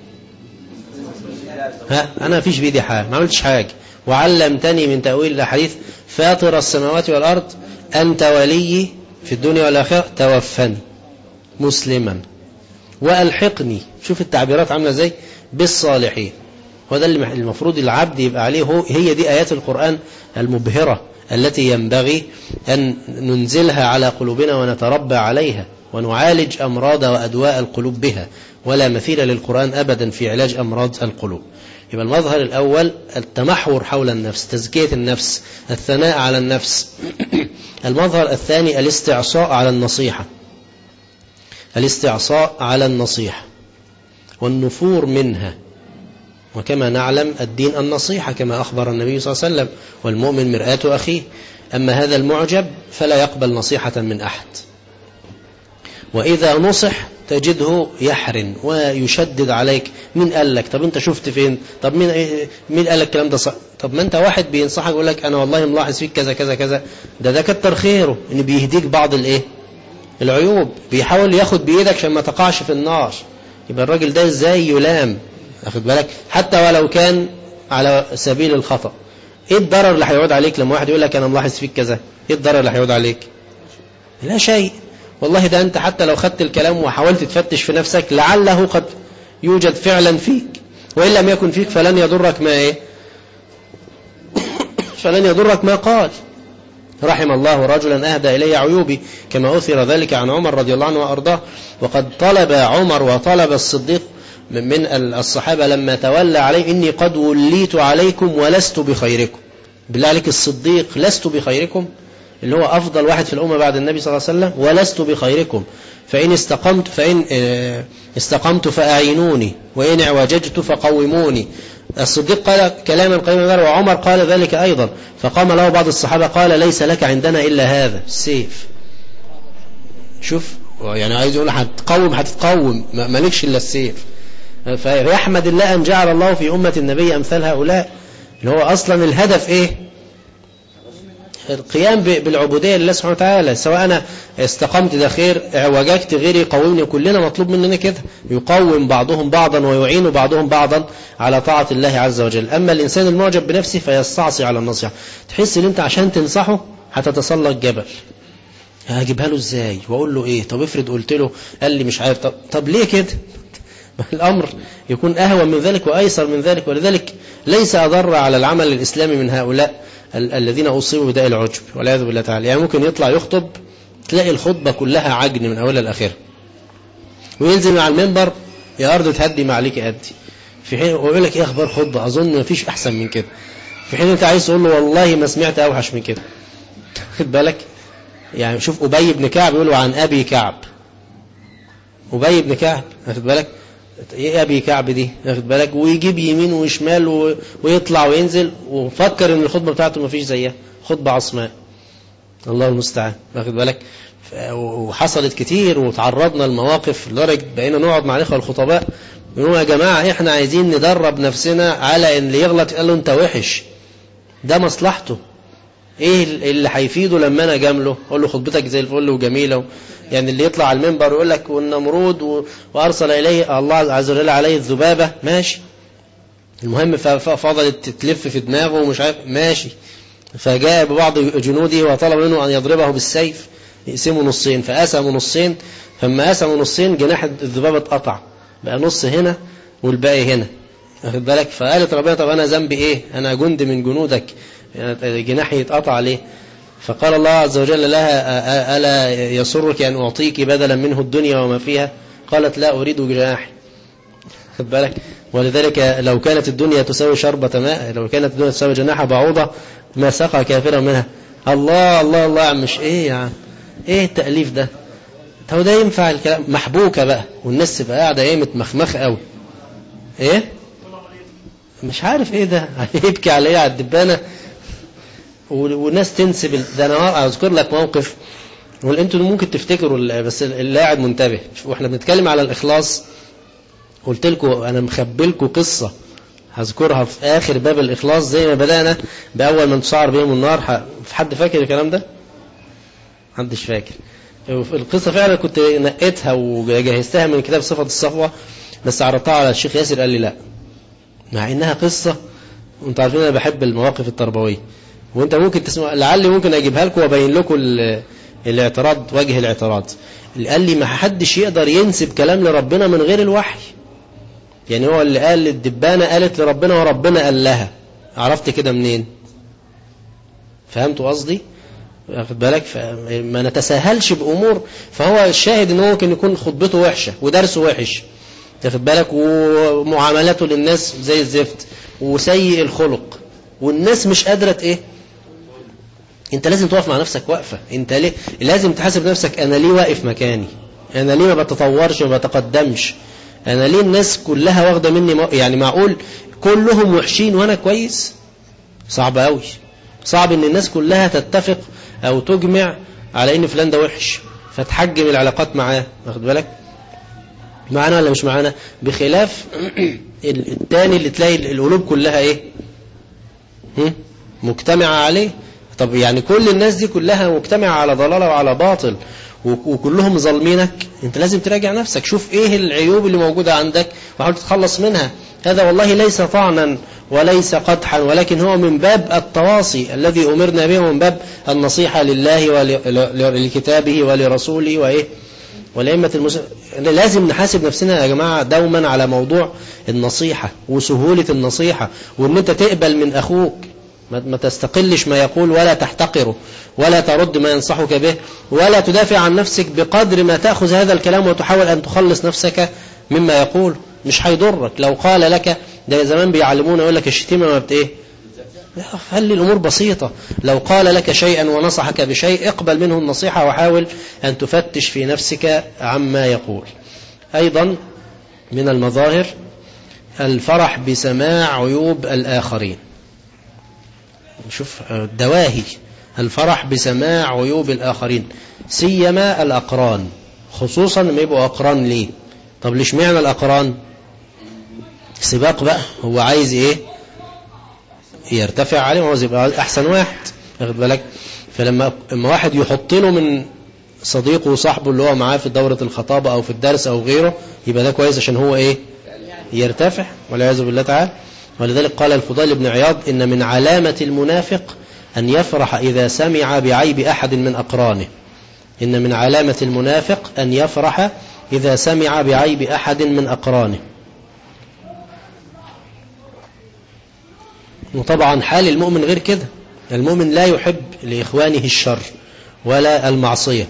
أنا ما فيش بيدي حاجة، ما عملتش حاجة. وعلمتني من تأويل الأحاديث فاطر السماوات والأرض أنت ولي في الدنيا والآخرة توفني مسلما وألحقني. شوف التعبيرات عاملة زي بالصالحين. وده اللي المفروض العبد يبقى عليه. هي دي آيات القرآن المبهرة التي ينبغي أن ننزلها على قلوبنا ونتربى عليها ونعالج أمراض وأدواء القلوب بها، ولا مثيل للقرآن أبدا في علاج أمراض القلوب. يبقى المظهر الأول التمحور حول النفس، تزكية النفس، الثناء على النفس. المظهر الثاني الاستعصاء على النصيحة، الاستعصاء على النصيحة والنفور منها. وكما نعلم الدين النصيحة كما أخبر النبي صلى الله عليه وسلم، والمؤمن مرآة أخيه. أما هذا المعجب فلا يقبل نصيحة من أحد، وإذا نصح تجده يحرن ويشدد عليك. مين قال لك؟ طب أنت شفت فين؟ طب مين قال لك الكلام ده صح؟ طب ما أنت واحد بينصحك يقول لك أنا والله ملاحظ فيك كذا كذا كذا، ده كتر خيره إن بيهديك بعض العيوب، بيحاول ياخد بإيدك عشان ما تقعش في النار. يبقى الراجل ده إزاي يلام؟ أخذ بالك، حتى ولو كان على سبيل الخطأ. إيه الضرر اللي هيعود عليك لما واحد يقول لك أنا ملاحظ فيك كذا؟ إيه الضرر اللي هيعود عليك؟ لا شيء. والله ده أنت حتى لو خدت الكلام وحاولت تفتش في نفسك لعله قد يوجد فعلا فيك، وإن لم يكن فيك فلن يضرك ما فلن يضرك ما قال. رحم الله رجلا أهدى إلي عيوبي، كما أثر ذلك عن عمر رضي الله عنه وأرضاه. وقد طلب عمر وطلب الصديق من الصحابة لما تولى عليه إني قد وليت عليكم ولست بخيركم. بالله عليك الصديق لست بخيركم، اللي هو أفضل واحد في الأمة بعد النبي صلى الله عليه وسلم، ولست بخيركم فإن استقمت فأعينوني وإن اعوججت فقوموني. الصديق قال كلاما قيما ذلك، وعمر قال ذلك أيضا. فقام له بعض الصحابة قال ليس لك عندنا إلا هذا السيف. شوف يعني عايز يقول هتتقوم مالكش إلا السيف. فيحمد الله أن جعل الله في أمة النبي أمثال هؤلاء، اللي هو أصلا الهدف إيه؟ القيام بالعبودية لله سبحانه وتعالى. سواء أنا استقمت ده خير، اعوججت غيري يقومني، كلنا مطلوب مننا كده، يقوم بعضهم بعضا ويعين بعضهم بعضا على طاعة الله عز وجل. أما الإنسان المعجب بنفسه فيستعصي على النصيحة. تحس إن أنت عشان تنصحه هتتسلق جبل، هجيبها له إزاي وأقول له إيه؟ طب افرض قلت له قال لي مش عارف، طب ليه كده؟ الأمر يكون أهون من ذلك وأيسر من ذلك. ولذلك ليس أضر على العمل الإسلامي من هؤلاء الذين أصيبوا بداء العجب والعياذ بالله تعالى. يعني ممكن يطلع يخطب تلاقي الخطبة كلها عجن من أولها لآخرها، وينزل على المنبر يا أرض تهدي ما عليك أدي. في حين ويقول لك ايه اخبار خطبه، اظن ما فيش احسن من كده، في حين انت عايز تقول له والله ما سمعت اوحش من كده. خد بالك يعني. شوف أبي بن كعب يقولوا عن أبي كعب، أبي بن كعب، خد بالك ايه أبي كعب دي، خد بالك، ويجيب يمين وشمال ويطلع وينزل، وفكر ان الخطبة بتاعته ما فيش زيها، خطبة عصماء، الله المستعان، واخد بالك. وحصلت كتير وتعرضنا لمواقف لدرجة بقينا نقعد مع الإخوة الخطباء يقولوا يا جماعة احنا عايزين ندرب نفسنا على ان اللي يغلط قال له انت وحش، ده مصلحته، ايه اللي هيفيده لما انا جامله اقول له خطبتك زي الفل وجميله، يعني اللي يطلع على المنبر ويقول لك والنمرود وارسل اليه الله عز وجل عليه الذبابه، ماشي، المهم ففضلت تلف في دماغه ومش عارف، ماشي، فجاء ببعض جنوده وطلب منه ان يضربه بالسيف يقسمه نصين، فقسموا نصين، فلما قسموا نصين جناح الذبابه اتقطع، بقى نص هنا والباقي هنا، واخد بالك. فقالت ربنا طب انا ذنبي ايه، انا جند من جنودك، جناحي يتقطع عليه. فقال الله عز وجل لها ألا يسرك أن أعطيك بدلا منه الدنيا وما فيها، قالت لا أريد جناحي، خد بالك. ولذلك لو كانت الدنيا تساوي شربة ماء، لو كانت الدنيا تساوي جناح بعوضة ما سقى كافرا منها. الله الله الله، مش ايه يعني ايه التأليف ده، هو ده ينفع الكلام؟ محبوكة بقى والناس تبقى قاعدة ايه متمخمخة قوي، ايه مش عارف ايه ده، يبكي على ايه، على الدبانة، والناس تنسب. ده انا اذكر لك موقف وانتوا ممكن تفتكروا بس اللي قاعد منتبه، واحنا بنتكلم على الاخلاص قلت لكم انا مخبي لكم قصه هذكرها في اخر باب الاخلاص زي ما بدانا باول من تسعر بهم النار. في حد فاكر الكلام ده؟ محدش فاكر. القصه فعلا كنت نقيتها وجهزتها من كتاب صفه الصفوه، بس عرضتها على الشيخ ياسر قال لي لا، مع انها قصه وانتوا عارفين انا بحب المواقف التربويه، وانت ممكن تسمع، لعلي ممكن اجيبها لكم وابين لكم الاعتراض، وجه الاعتراض. اللي قال لي ما حدش يقدر ينسب كلام لربنا من غير الوحي، يعني هو اللي قال الدبانة قالت لربنا وربنا قال لها، عرفت كده منين؟ فهمتوا قصدي؟ واخد بالك. فما نتساهلش بأمور. فهو الشاهد ان هو ممكن يكون خطبته وحشة ودرسه وحش، واخد بالك، ومعاملاته للناس زي الزفت وسيء الخلق، والناس مش قادرة ايه. انت لازم تقف مع نفسك وقفة، انت ليه لازم تحاسب نفسك، انا ليه واقف مكاني، انا ليه ما بتطورش ما بتقدمش، انا ليه الناس كلها واخدة مني يعني معقول كلهم وحشين وانا كويس؟ صعب قوي، صعب ان الناس كلها تتفق او تجمع على ان فلان ده وحش فتحجم العلاقات معاه، واخد بالك، معانا ولا مش معانا؟ بخلاف التاني اللي تلاقي القلوب كلها ايه مجتمعة عليه. طب يعني كل الناس دي كلها مجتمعة على ضلالة وعلى باطل وكلهم ظالمينك، انت لازم تراجع نفسك، شوف ايه العيوب اللي موجودة عندك وحاول تتخلص منها. هذا والله ليس طعنا وليس قدحا، ولكن هو من باب التواصي الذي أمرنا به، ومن باب النصيحة لله ولكتابه ولرسوله وإيه والأئمة المسلمين. لازم نحاسب نفسنا يا جماعة دوما على موضوع النصيحة وسهولة النصيحة، وان انت تقبل من أخوك، ما تستقلش ما يقول ولا تحتقره ولا ترد ما ينصحك به ولا تدافع عن نفسك بقدر ما تأخذ هذا الكلام وتحاول أن تخلص نفسك مما يقول. مش هيضرك لو قال لك، ده زمان بيعلمونا يقول لك الشتيمة ما بت ايه، خلي الأمور بسيطة. لو قال لك شيئا ونصحك بشيء اقبل منه النصيحة وحاول أن تفتش في نفسك عما يقول. أيضا من المظاهر الفرح بسماع عيوب الآخرين. شوف دواهي الفرح بسماع عيوب الآخرين، سيما الأقران، خصوصا لما يبقوا أقران. ليه؟ طب ليش معنى الأقران؟ سباق بقى، هو عايز ايه يرتفع عليه، وعايز يبقى أحسن واحد، واخد بالك. فلما واحد يحط له من صديقه وصاحبه اللي هو معاه في دورة الخطابة أو في الدرس أو غيره، يبقى ده كويس عشان هو ايه يرتفع والعياذ بالله تعالى. ولذلك قال الفضيل بن عياض إن من علامة المنافق أن يفرح إذا سمع بعيب أحد من أقرانه. إن من علامة المنافق أن يفرح إذا سمع بعيب أحد من أقرانه. وطبعا حال المؤمن غير كده، المؤمن لا يحب لإخوانه الشر ولا المعصية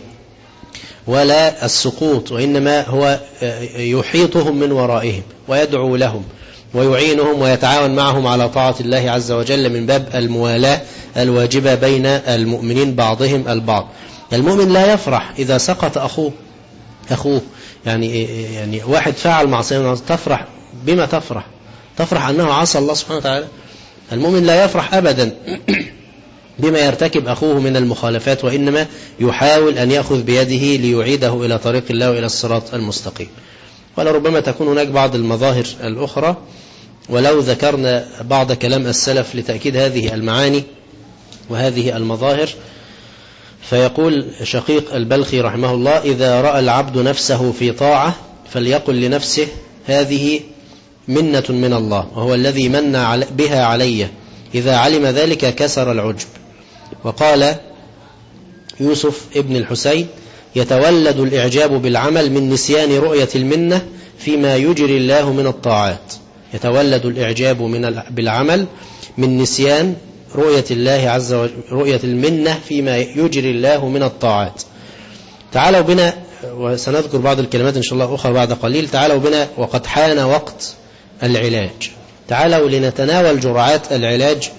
ولا السقوط، وإنما هو يحيطهم من ورائهم ويدعو لهم ويعينهم ويتعاون معهم على طاعة الله عز وجل من باب الموالاة الواجبة بين المؤمنين بعضهم البعض. المؤمن لا يفرح إذا سقط أخوه يعني واحد فعل معصية تفرح بما تفرح أنه عصى الله سبحانه وتعالى. المؤمن لا يفرح أبدا بما يرتكب أخوه من المخالفات، وإنما يحاول أن يأخذ بيده ليعيده إلى طريق الله وإلى الصراط المستقيم. ولربما تكون هناك بعض المظاهر الأخرى، ولو ذكرنا بعض كلام السلف لتأكيد هذه المعاني وهذه المظاهر. فيقول شقيق البلخي رحمه الله: إذا رأى العبد نفسه في طاعة فليقل لنفسه هذه منة من الله وهو الذي من بها علي، إذا علم ذلك كسر العجب. وقال يوسف ابن الحسين: يتولد الإعجاب بالعمل من نسيان رؤية المنة فيما يجري الله من الطاعات. يتولد الإعجاب بالعمل من نسيان رؤية الله عز وجل، رؤية المنة فيما يجري الله من الطاعات. تعالوا بنا، وسنذكر بعض الكلمات إن شاء الله أخرى بعد قليل. تعالوا بنا وقد حان وقت العلاج. تعالوا لنتناول جرعات العلاج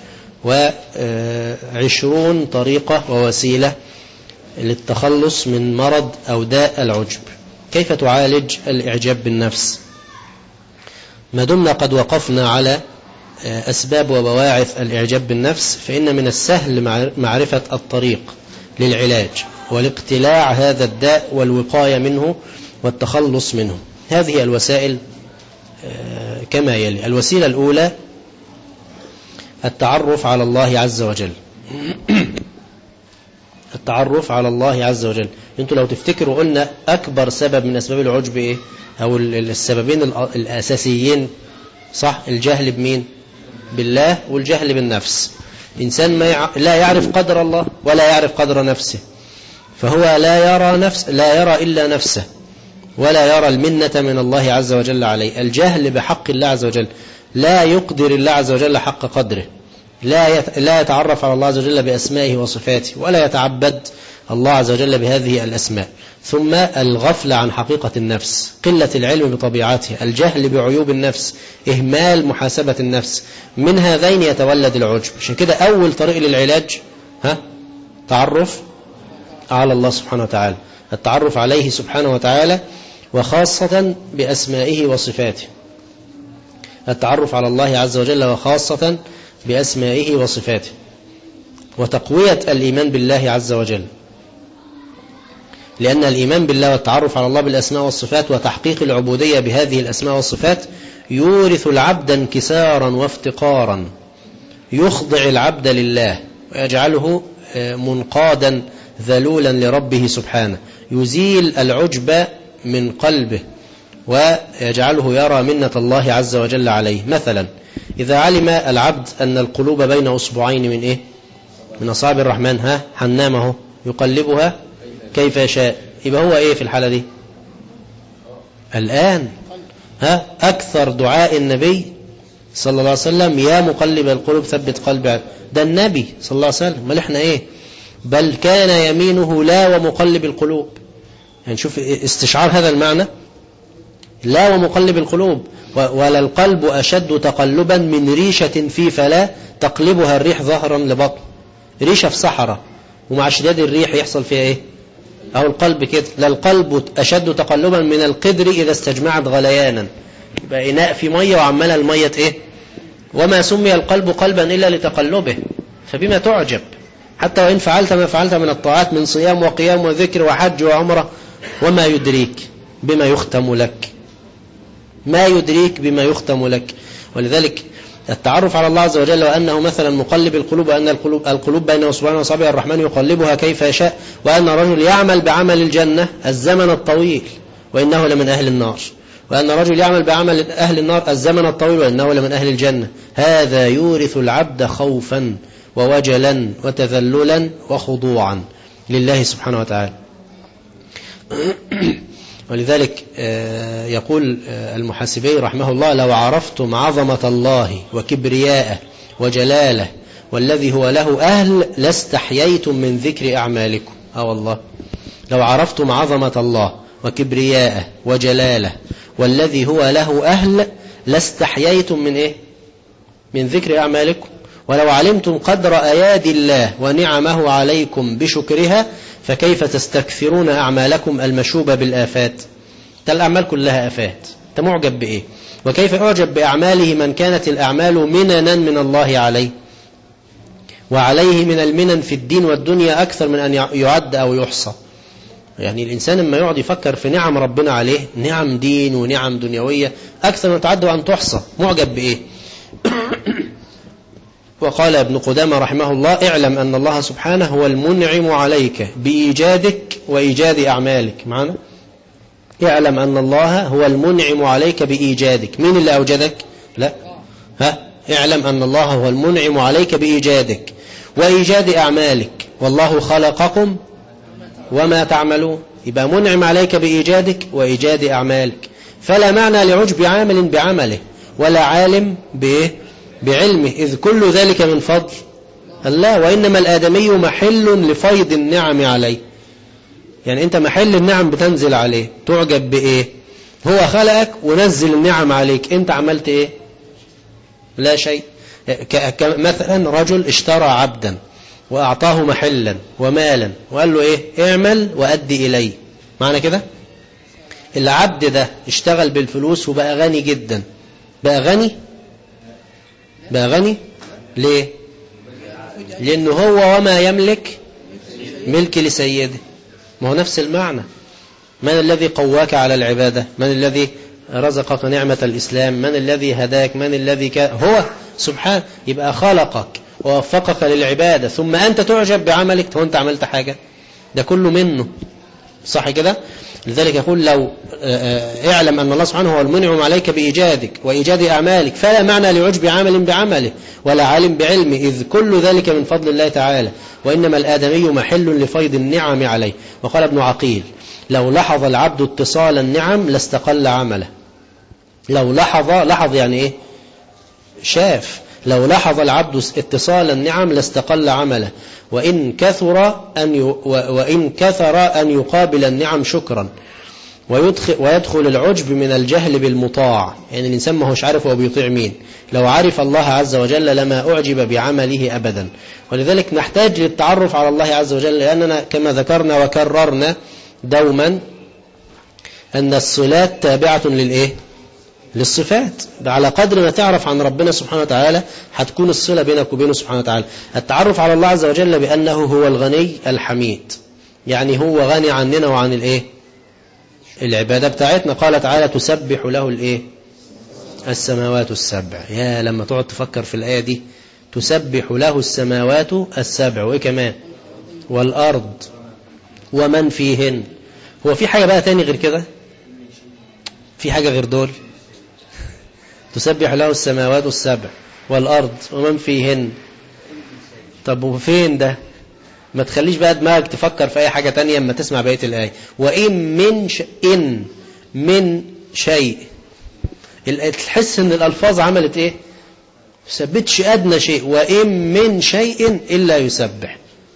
20 طريقة ووسيلة للتخلص من مرض أو داء العجب. كيف تعالج الإعجاب بالنفس؟ ما دمنا قد وقفنا على أسباب وبواعث الإعجاب بالنفس، فإن من السهل معرفة الطريق للعلاج والاقتلاع هذا الداء والوقاية منه والتخلص منه. هذه الوسائل كما يلي. الوسيلة الأولى: التعرف على الله عز وجل. التعرف على الله عز وجل. انتوا لو تفتكروا قلنا أكبر سبب من أسباب العجب إيه؟ أو السببين الأساسيين، صح؟ الجهل بمين؟ بالله، والجهل بالنفس. إنسان لا يعرف قدر الله ولا يعرف قدر نفسه، فهو لا يرى إلا نفسه، ولا يرى المنة من الله عز وجل عليه. الجهل بحق الله عز وجل، لا يقدر الله عز وجل حق قدره، لا يتعرف على الله عز وجل بأسمائه وصفاته، ولا يتعبد الله عز وجل بهذه الأسماء. ثم الغفلة عن حقيقة النفس، قلة العلم بطبيعتها، الجهل بعيوب النفس، إهمال محاسبة النفس. من هذين يتولد العجب. عشان كده أول طريق للعلاج تعرف على الله سبحانه وتعالى، التعرف عليه سبحانه وتعالى، وخاصة بأسمائه وصفاته. التعرف على الله عز وجل وخاصة بأسمائه وصفاته، وتقوية الإيمان بالله عز وجل، لأن الإيمان بالله والتعرف على الله بالأسماء والصفات وتحقيق العبودية بهذه الأسماء والصفات يورث العبد انكسارا وافتقارا، يخضع العبد لله ويجعله منقادا ذلولا لربه سبحانه، يزيل العجب من قلبه ويجعله يرى منة الله عز وجل عليه. مثلا إذا علم العبد أن القلوب بين أصبعين من إيه؟ من أصابع الرحمن، حنامه يقلبها كيف يشاء، يبقى هو إيه في الحالة دي؟ الآن أكثر دعاء النبي صلى الله عليه وسلم: يا مقلب القلوب ثبت قلبي. ده النبي صلى الله عليه وسلم، ما إحنا إيه؟ بل كان يمينه لا ومقلب القلوب. يعني شوف استشعار هذا المعنى، لا ومقلب القلوب. ولا القلب أشد تقلبا من ريشة في فلا تقلبها الريح ظهرا لبطن. ريشة في صحراء ومع شداد الريح يحصل فيها إيه؟ أو القلب كده. لا القلب أشد تقلبا من القدر إذا استجمعت غليانا. يبقى إناء في مية وعمال المية إيه؟ وما سمي القلب قلبا إلا لتقلبه، فبما تعجب حتى وإن فعلت ما فعلت من الطاعات من صيام وقيام وذكر وحج وعمرة، وما يدريك بما يختم لك، ما يدريك بما يختم لك. ولذلك التعرف على الله عز وجل وأنه مثلا مقلب القلوب، وأن القلوب بين أصبعين وأصابع الرحمن يقلبها كيف يشاء، وأن الرجل يعمل بعمل الجنة الزمن الطويل وإنه لمن أهل النار، وأن الرجل يعمل بعمل أهل النار الزمن الطويل وإنه لمن أهل الجنة. هذا يورث العبد خوفا ووجلا وتذللا وخضوعا لله سبحانه وتعالى. ولذلك يقول المحاسبي رحمه الله: لو عرفتم عظمة الله وكبرياءه وجلاله والذي هو له أهل لاستحييتم من ذكر أعمالكم. والله لو عرفتم عظمة الله وكبرياءه وجلاله والذي هو له أهل لاستحييتم من إيه؟ من ذكر أعمالكم، ولو علمتم قدر أيادي الله ونعمه عليكم بشكرها فكيف تستكثرون أعمالكم المشوبة بالآفات. الأعمال كلها آفات، أنت معجب بإيه؟ وكيف أعجب بأعماله من كانت الأعمال مننا من الله عليه، وعليه من المنن في الدين والدنيا أكثر من أن يعد أو يحصى. يعني الإنسان لما يقعد يفكر في نعم ربنا عليه، نعم دين ونعم دنيوية أكثر من تعد وأن تحصى، معجب بإيه؟ وقال ابن قدامة رحمه الله: اعلم أن الله سبحانه هو المنعم عليك بإيجادك وإيجاد أعمالك. معنا؟ اعلم أن الله هو المنعم عليك بإيجادك. مين اللي أوجدك؟ لا، اعلم أن الله هو المنعم عليك بإيجادك وإيجاد أعمالك، والله خلقكم وما تعملون. يبقى منعم عليك بإيجادك وإيجاد أعمالك، فلا معنى لعجب عامل بعمله ولا عالم بعلمه، إذ كل ذلك من فضل الله، وإنما الآدمي محل لفيض النعم عليه. يعني أنت محل النعم بتنزل عليه، تعجب بإيه؟ هو خلقك ونزل النعم عليك، أنت عملت إيه؟ لا شيء. مثلا رجل اشترى عبدا وأعطاه محلا ومالا وقال له إيه؟ اعمل وأدي إلي. معنى كده العبد ده اشتغل بالفلوس وبقى غني جدا. بقى غني ليه؟ لأنه هو وما يملك ملك لسيده. ما هو نفس المعنى. من الذي قواك على العبادة؟ من الذي رزقك نعمة الإسلام؟ من الذي هداك؟ من الذي هو سبحانه. يبقى خلقك ووفقك للعبادة، ثم أنت تعجب بعملك. وأنت عملت حاجة؟ ده كله منه، صح كده؟ لذلك يقول: لو اعلم أن الله سبحانه هو المنعم عليك بإيجادك وإيجاد أعمالك، فلا معنى لعجب عامل بعمله ولا عالم بعلمه، إذ كل ذلك من فضل الله تعالى، وإنما الآدمي محل لفيض النعم عليه. وقال ابن عقيل: لو لحظ العبد اتصال النعم لاستقل عمله. لو لحظ يعني إيه؟ شاف. لو لحظ العبد اتصال النعم لاستقل عمله، وإن كثر أن يقابل النعم شكرا، ويدخل العجب من الجهل بالمطاع. يعني الإنسان ما هوش عارف هو بيطيع مين. لو عرف الله عز وجل لما أعجب بعمله أبدا. ولذلك نحتاج للتعرف على الله عز وجل، لأننا كما ذكرنا وكررنا دوما أن الصلات تابعة للصفات. على قدر ما تعرف عن ربنا سبحانه وتعالى هتكون الصلة بينك وبينه سبحانه وتعالى. التعرف على الله عز وجل بأنه هو الغني الحميد، يعني هو غني عننا وعن العبادة بتاعتنا. قال تعالى: تسبح له السماوات السبع. يا لما تقعد تفكر في الآية دي، تسبح له السماوات السبع، وإيه كمان؟ والأرض ومن فيهن. هو في حاجة بقى تاني غير كده؟ في حاجة غير دول؟ تسبح له السماوات السبع والأرض ومن فيهن. طب وفين ده؟ ما تخليش بقى دماغك تفكر في أي حاجة تانية اما تسمع بقية الآية. وإن من شيء. تحس ان الألفاظ عملت ايه؟ ثبتش أدنى شيء. وإن من شيء إلا يسبح.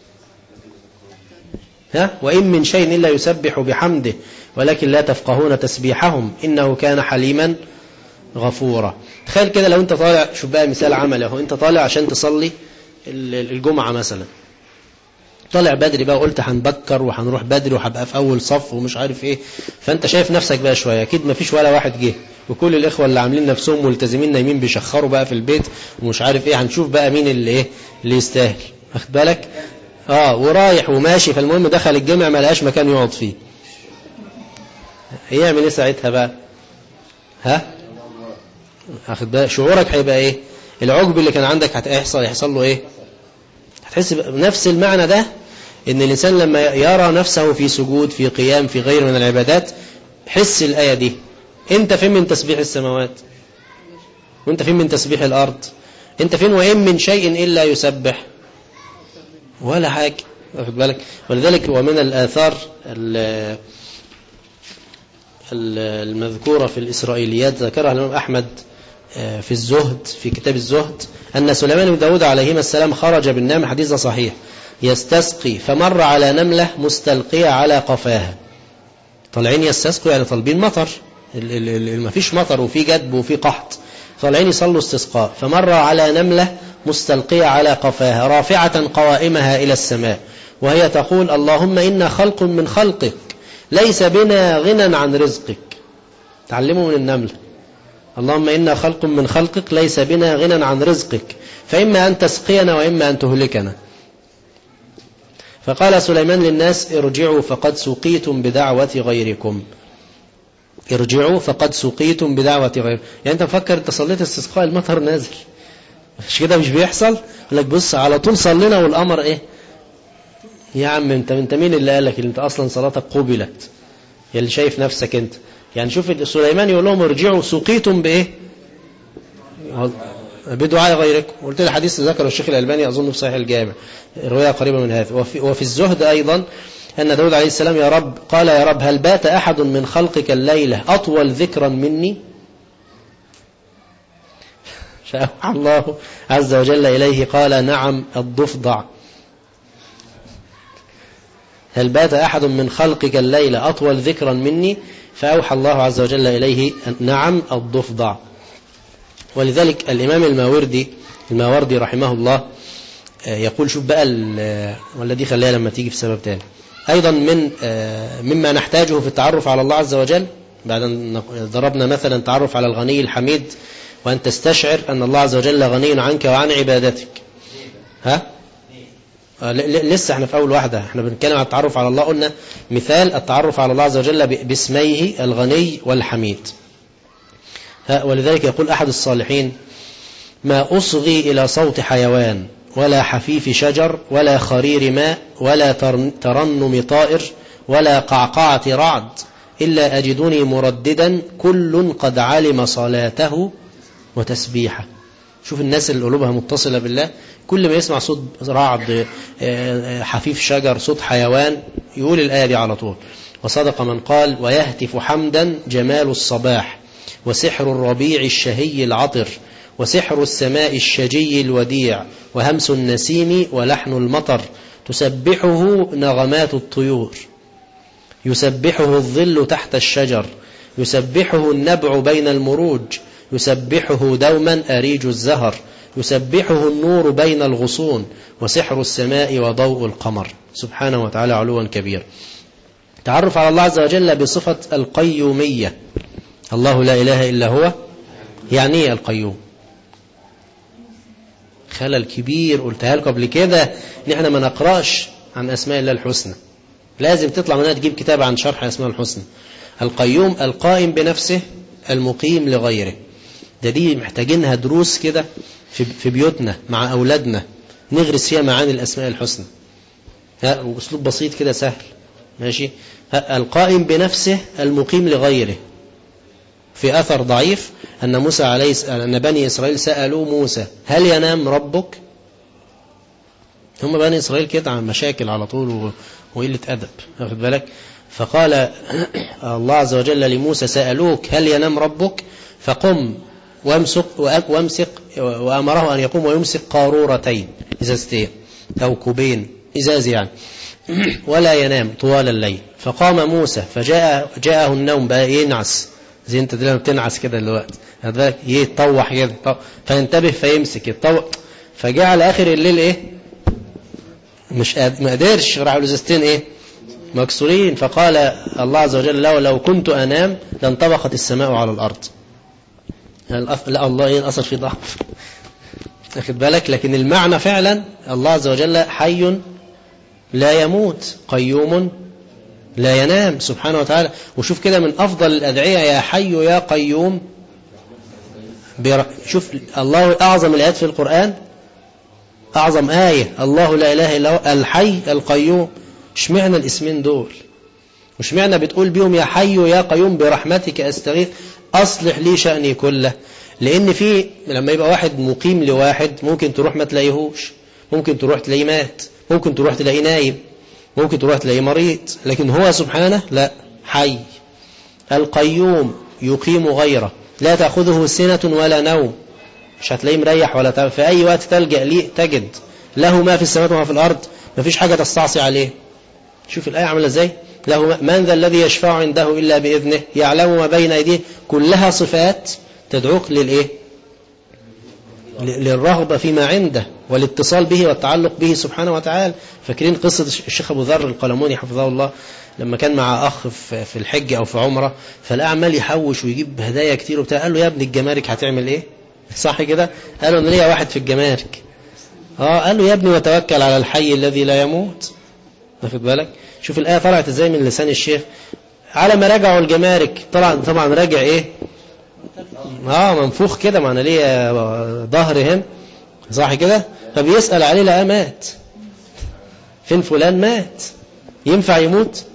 وإن من شيء إلا يسبح بحمده ولكن لا تفقهون تسبيحهم إنه كان حليما غفورا. تخيل كده لو انت طالع، شوف بقى مثال عملي اهو، انت طالع عشان تصلي الجمعة مثلا، طالع بدري بقى وقلت هنبكر وهنروح بدري وهبقى في اول صف ومش عارف ايه، فانت شايف نفسك بقى شوية، اكيد ما فيش ولا واحد جه، وكل الاخوة اللي عاملين نفسهم ملتزمين نايمين بيشخروا بقى في البيت ومش عارف ايه. هنشوف بقى مين اللي يستاهل، واخد بالك؟ ورايح وماشي. فالمهم دخل الجامع ما لقاش مكان يقعد فيه، يعمل ايه ساعتها بقى؟ اخد بالك شعورك هيبقى ايه؟ العجب اللي كان عندك هيحصل له ايه؟ هتحس بنفس المعنى ده، ان الانسان لما يرى نفسه في سجود، في قيام، في غير من العبادات، حس الآية دي. انت فين من تسبيح السماوات؟ وانت فين من تسبيح الارض؟ انت فين؟ وإن من شيء إلا يسبح؟ ولا حاجة، واخد بالك؟ ولذلك ومن الآثار المذكورة في الإسرائيليات ذكرها الإمام أحمد في الزهد، في كتاب الزهد، أن سليمان بن داود عليهما السلام خرج بالنمل، حديث صحيح، يستسقي فمر على نملة مستلقية على قفاها. طالعين يستسقوا يعني طالبين مطر، ما فيش مطر وفي جدب وفي قحط، طالعين يصلوا استسقاء، فمر على نملة مستلقية على قفاها رافعة قوائمها إلى السماء وهي تقول اللهم إنا خلق من خلقك ليس بنا غنى عن رزقك. تعلموا من النملة، اللهم إنا خلق من خلقك ليس بنا غنى عن رزقك فإما أن تسقينا وإما أن تهلكنا. فقال سليمان للناس ارجعوا فقد سقيتم بدعوة غيركم. ارجعوا فقد سقيتم بدعوة غيركم. يعني أنت مفكر أنت صليت استسقاء المطر نازل، مش كده؟ مش بيحصل؟ يقول لك بص على طول صلينا والأمر إيه يا عم؟ أنت مين اللي قالك اللي أنت أصلا صلاتك قبلت؟ اللي شايف نفسك أنت. يعني شوف سليمان يقول لهم ارجعوا سقيتم بإيه؟ بدعاء غيركم. قلت لي الحديث ذكره الشيخ الألباني أظن في صحيح الجامع، رواية قريبة من هذا. وفي الزهد أيضا أن داود عليه السلام يا رب قال يا رب هل بات أحد من خلقك الليلة أطول ذكرا مني؟ فأوحى الله عز وجل إليه قال نعم الضفدع. هل بات أحد من خلقك الليلة أطول ذكرا مني؟ فأوحى الله عز وجل إليه نعم الضفدع. ولذلك الإمام الماوردي رحمه الله يقول شوف بقى والذي خليها لما تيجي في سبب تاني أيضا مما نحتاجه في التعرف على الله عز وجل، بعد أن ضربنا مثلا تعرف على الغني الحميد، وأن تستشعر أن الله عز وجل غني عنك وعن عبادتك. لسه احنا في أول واحدة، احنا بنتكلم عن التعرف على الله، قلنا مثال التعرف على الله عز وجل باسميه الغني والحميد. ولذلك يقول أحد الصالحين ما أصغي إلى صوت حيوان ولا حفيف شجر ولا خرير ماء ولا ترنم طائر ولا قعقعة رعد إلا أجدني مرددا كل قد علم صلاته وتسبيحه. شوف الناس اللي قلوبها متصلة بالله، كل ما يسمع صوت رعد، حفيف شجر، صوت حيوان، يقول الآية دي على طول. وصدق من قال ويهتف حمدا جمال الصباح وسحر الربيع الشهي العطر وسحر السماء الشجي الوديع وهمس النسيم ولحن المطر تسبحه نغمات الطيور يسبحه الظل تحت الشجر يسبحه النبع بين المروج يسبحه دوما أريج الزهر يسبحه النور بين الغصون وسحر السماء وضوء القمر سبحانه وتعالى علوا كبير. تعرف على الله عز وجل بصفة القيومية. الله لا إله إلا هو. يعني ايه القيوم؟ خلل كبير قلتها لكم قبل كده، نحن ما نقرأش عن أسماء الله الحسنى، لازم تطلع منها تجيب كتاب عن شرح أسماء الحسنى. القيوم القائم بنفسه المقيم لغيره. دي محتاجينها دروس كده في بيوتنا مع أولادنا نغرس فيها معاني الأسماء الحسنى، وأسلوب بسيط كده سهل. ماشي. القائم بنفسه المقيم لغيره. في أثر ضعيف أن بني إسرائيل سألوا موسى هل ينام ربك؟ هم بني إسرائيل كده عن مشاكل على طول وقلة أدب، واخد بالك؟ فقال الله عز وجل لموسى سألوك هل ينام ربك؟ فقم وامسك وأمره أن يقوم ويمسك قارورتين إزازتين أو كوبين إزاز يعني ولا ينام طوال الليل. فقام موسى فجاءه النوم بقى ينعس زي انت دلوقتي بتنعس كده دلوقتي، هذاك يتطوح كده فينتبه فيمسك يتطوح، فجاء على آخر الليل ايه مش ما قدرش، راحوا الازازتين ايه مكسورين. فقال الله عز وجل لو كنت أنام لانطبقت السماء على الأرض. لا الله ايه الأثر في ضعف، واخد بالك؟ لكن المعنى فعلا الله عز وجل حي لا يموت قيوم لا ينام سبحانه وتعالى. وشوف كده من أفضل الأدعية يا حي يا قيوم. شوف الله أعظم الآيات في القرآن، أعظم آية الله لا إله إلا هو الحي القيوم. اشمعنى الاسمين دول؟ واشمعنى بتقول بيهم يا حي يا قيوم برحمتك أستغيث أصلح لي شأني كله؟ لأن في لما يبقى واحد مقيم لواحد ممكن تروح ما تلاقيهوش، ممكن تروح تلاقيه مات، ممكن تروح تلاقيه نايم، ممكن تروح تلاقيه مريض، لكن هو سبحانه لا، حي القيوم يقيم غيره لا تأخذه سنة ولا نوم، مش هتلاقيه مريح ولا في أي وقت تلجأ ليه تجد له ما في السماوات وما في الأرض، ما فيش حاجة تستعصي عليه. شوف الآية عاملة ازاي، له من ذا الذي يشفع عنده إلا بإذنه يعلم ما بين أيديه، كلها صفات تدعوك للإيه؟ للرغبة فيما عنده والاتصال به والتعلق به سبحانه وتعالى. فاكرين قصة الشيخ أبو ذر القلموني حفظه الله لما كان مع أخ في الحج أو في عمرة، فالأعمال يحوش ويجيب هدايا كتير وبتاع، قال له يا ابن الجمارك هتعمل إيه؟ صح كده؟ قال له أنا ليا واحد في الجمارك. قال له يا ابني وتوكل على الحي الذي لا يموت. واخد بالك؟ شوف الآية طلعت ازاي من لسان الشيخ. على ما رجعوا الجمارك طبعا راجع ايه؟ منفوخ كده، معنى ليه ظهر هنا، صح كده؟ فبيسأل عليه لقى مات. فين فلان؟ مات. ينفع يموت؟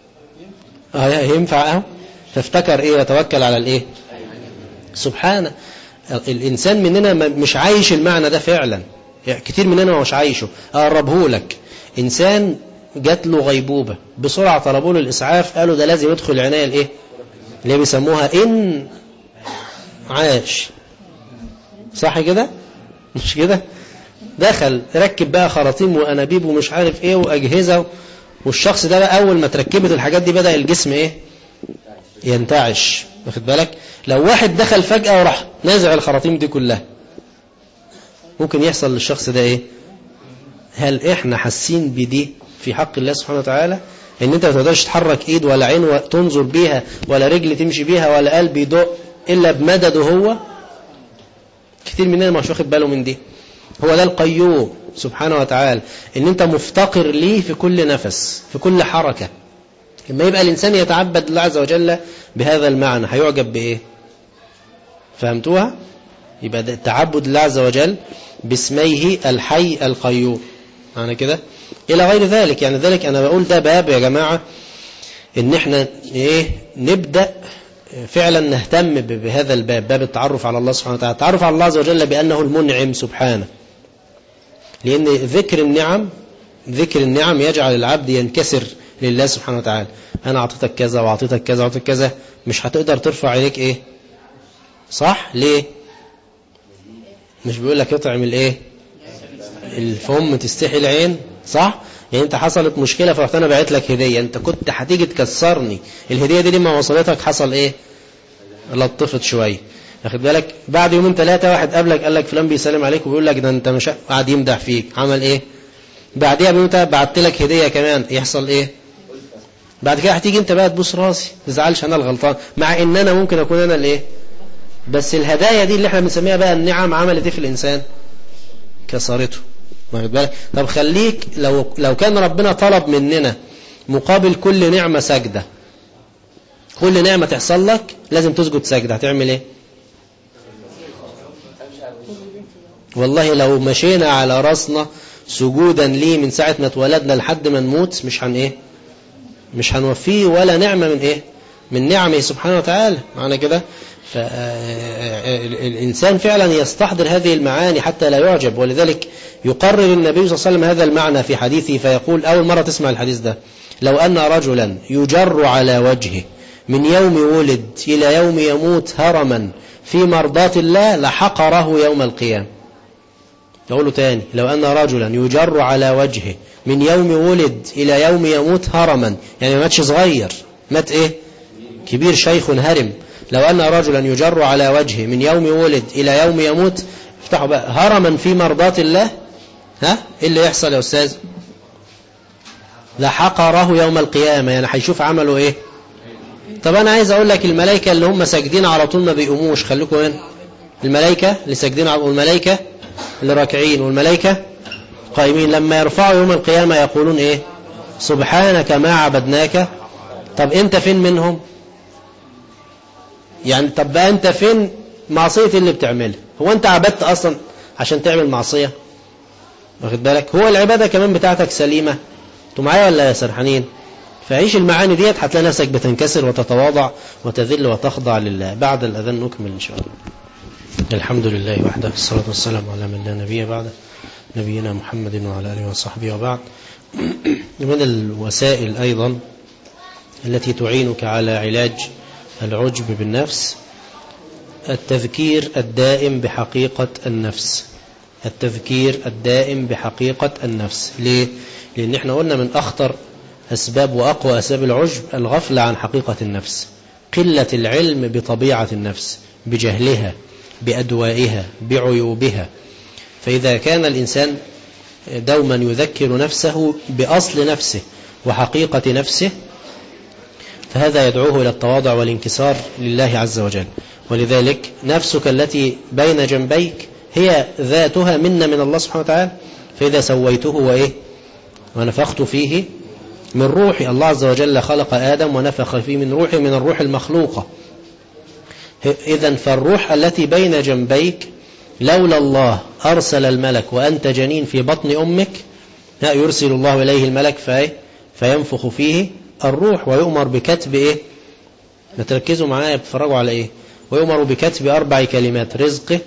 ينفع. فافتكر ايه؟ وتوكل على الايه؟ سبحانه. الانسان مننا مش عايش المعنى ده فعلا، يعني كتير مننا مش عايشه. اقربه لك، انسان جات له غيبوبة بسرعة، طلبوا له الإسعاف، قالوا ده لازم يدخل العناية الإيه؟ اللي بيسموها إن عاش. صح كده؟ مش كده؟ دخل ركب بقى خراطيم وأنابيب ومش عارف إيه وأجهزة، والشخص ده بقى أول ما تركبت الحاجات دي بدأ الجسم إيه؟ ينتعش. واخد بالك؟ لو واحد دخل فجأة وراح نازع الخراطيم دي كلها، ممكن يحصل للشخص ده إيه؟ هل إحنا حاسين بدي في حق الله سبحانه وتعالى؟ ان انت ما تقدرش تحرك ايد ولا عين تنظر بيها ولا رجل تمشي بيها ولا قلب يدق الا بمدده هو. كتير مننا مش واخد باله من دي. هو ده القيوم سبحانه وتعالى، ان انت مفتقر ليه في كل نفس في كل حركة. لما يبقى الانسان يتعبد الله عز وجل بهذا المعنى هيعجب بايه؟ فهمتوها؟ يبقى ده تعبد الله عز وجل باسميه الحي القيوم، معنى كده إلى غير ذلك. يعني ذلك أنا بقول ده باب يا جماعة إن إحنا نبدأ فعلا نهتم بهذا الباب، باب التعرف على الله سبحانه وتعالى، التعرف على الله عز وجل بأنه المنعم سبحانه. لأن ذكر النعم يجعل العبد ينكسر لله سبحانه وتعالى. أنا أعطيتك كذا وأعطيتك كذا وأعطيتك كذا، مش هتقدر ترفع عليك إيه؟ صح؟ ليه؟ مش بيقول لك يطعم الإيه؟ الفم تستحي العين، صح؟ يعني انت حصلت مشكلة فرحت انا بعت لك هدية، انت كنت هتيجي تكسرني، الهدية دي لما وصلتك حصل ايه؟ لطفت شوية. واخد بالك؟ بعد يومين ثلاثة واحد قابلك قال لك فلان بيسلم عليك وبيقول لك ده انت مش قاعد يمدح فيك، عمل ايه؟ بعديها بيومين بعت لك هدية كمان، يحصل ايه؟ بعد كده هتيجي انت بقى تبوس راسي، ما تزعلش انا الغلطان، مع ان انا ممكن اكون انا الايه؟ بس الهدايا دي اللي احنا بنسميها بقى النعم عملت ايه في الانسان؟ كسرته. واخد بالك؟ طب خليك لو كان ربنا طلب مننا مقابل كل نعمة سجدة، كل نعمة تحصل لك لازم تسجد سجدة، هتعمل ايه؟ والله لو مشينا على راسنا سجودا ليه من ساعة ما اتولدنا لحد ما نموت مش هنوفيه ولا نعمة من ايه؟ من نعمه سبحانه وتعالى. معنى كده فالإنسان فعلا يستحضر هذه المعاني حتى لا يعجب. ولذلك يقرر النبي صلى الله عليه وسلم هذا المعنى في حديثه فيقول، أول مرة تسمع الحديث ده، لو أن رجلا يجر على وجهه من يوم ولد إلى يوم يموت هرما في مرضات الله لحقره يوم القيامة. يقوله تاني، لو أن رجلا يجر على وجهه من يوم ولد إلى يوم يموت هرما، يعني ما ماتش صغير، مات إيه؟ كبير شيخ هرم. لو أن رجلا يجر على وجهه من يوم ولد إلى يوم يموت، افتحوا بقى، هرما في مرضات الله، إيه اللي يحصل يا أستاذ؟ لحقره يوم القيامة، يعني هيشوف عمله إيه؟ طب أنا عايز أقول لك الملائكة اللي هم ساجدين على طول ما بيقوموش، خليكم هنا، الملائكة اللي ساجدين والملائكة اللي راكعين والملائكة قائمين، لما يرفعوا يوم القيامة يقولون إيه؟ سبحانك ما عبدناك. طب أنت فين منهم؟ يعني طب بقى أنت فين معصية اللي بتعملها؟ هو أنت عبدت أصلا عشان تعمل معصية؟ واخد بالك؟ هو العبادة كمان بتاعتك سليمة؟ انتوا معايا ولا سرحانين؟ فعيش المعاني ديت هتلاقي نفسك بتنكسر وتتواضع وتذل وتخضع لله. بعد الأذان نكمل إن شاء الله. الحمد لله وحده، الصلاة والسلام على من لا نبي بعده، نبينا محمد وعلى آله وصحبه وبعد. من الوسائل أيضا التي تعينك على علاج العجب بالنفس التذكير الدائم بحقيقة النفس. التذكير الدائم بحقيقة النفس. ليه؟ لأن احنا قلنا من أخطر أسباب وأقوى أسباب العجب الغفلة عن حقيقة النفس، قلة العلم بطبيعة النفس، بجهلها، بأدوائها، بعيوبها. فإذا كان الإنسان دوما يذكر نفسه بأصل نفسه وحقيقة نفسه فهذا يدعوه إلى التواضع والانكسار لله عز وجل. ولذلك نفسك التي بين جنبيك هي ذاتها منة من الله سبحانه وتعالى. فإذا سويته ونفخت فيه من روحي، الله عز وجل خلق آدم ونفخ فيه من روحي، من الروح المخلوقة. إذن فالروح التي بين جنبيك لولا الله أرسل الملك وأنت جنين في بطن أمك يرسل الله إليه الملك فينفخ فيه الروح ويؤمر بكتب نتركزوا معايا بتفرجوا على ويؤمر بكتب 4 كلمات: رزقه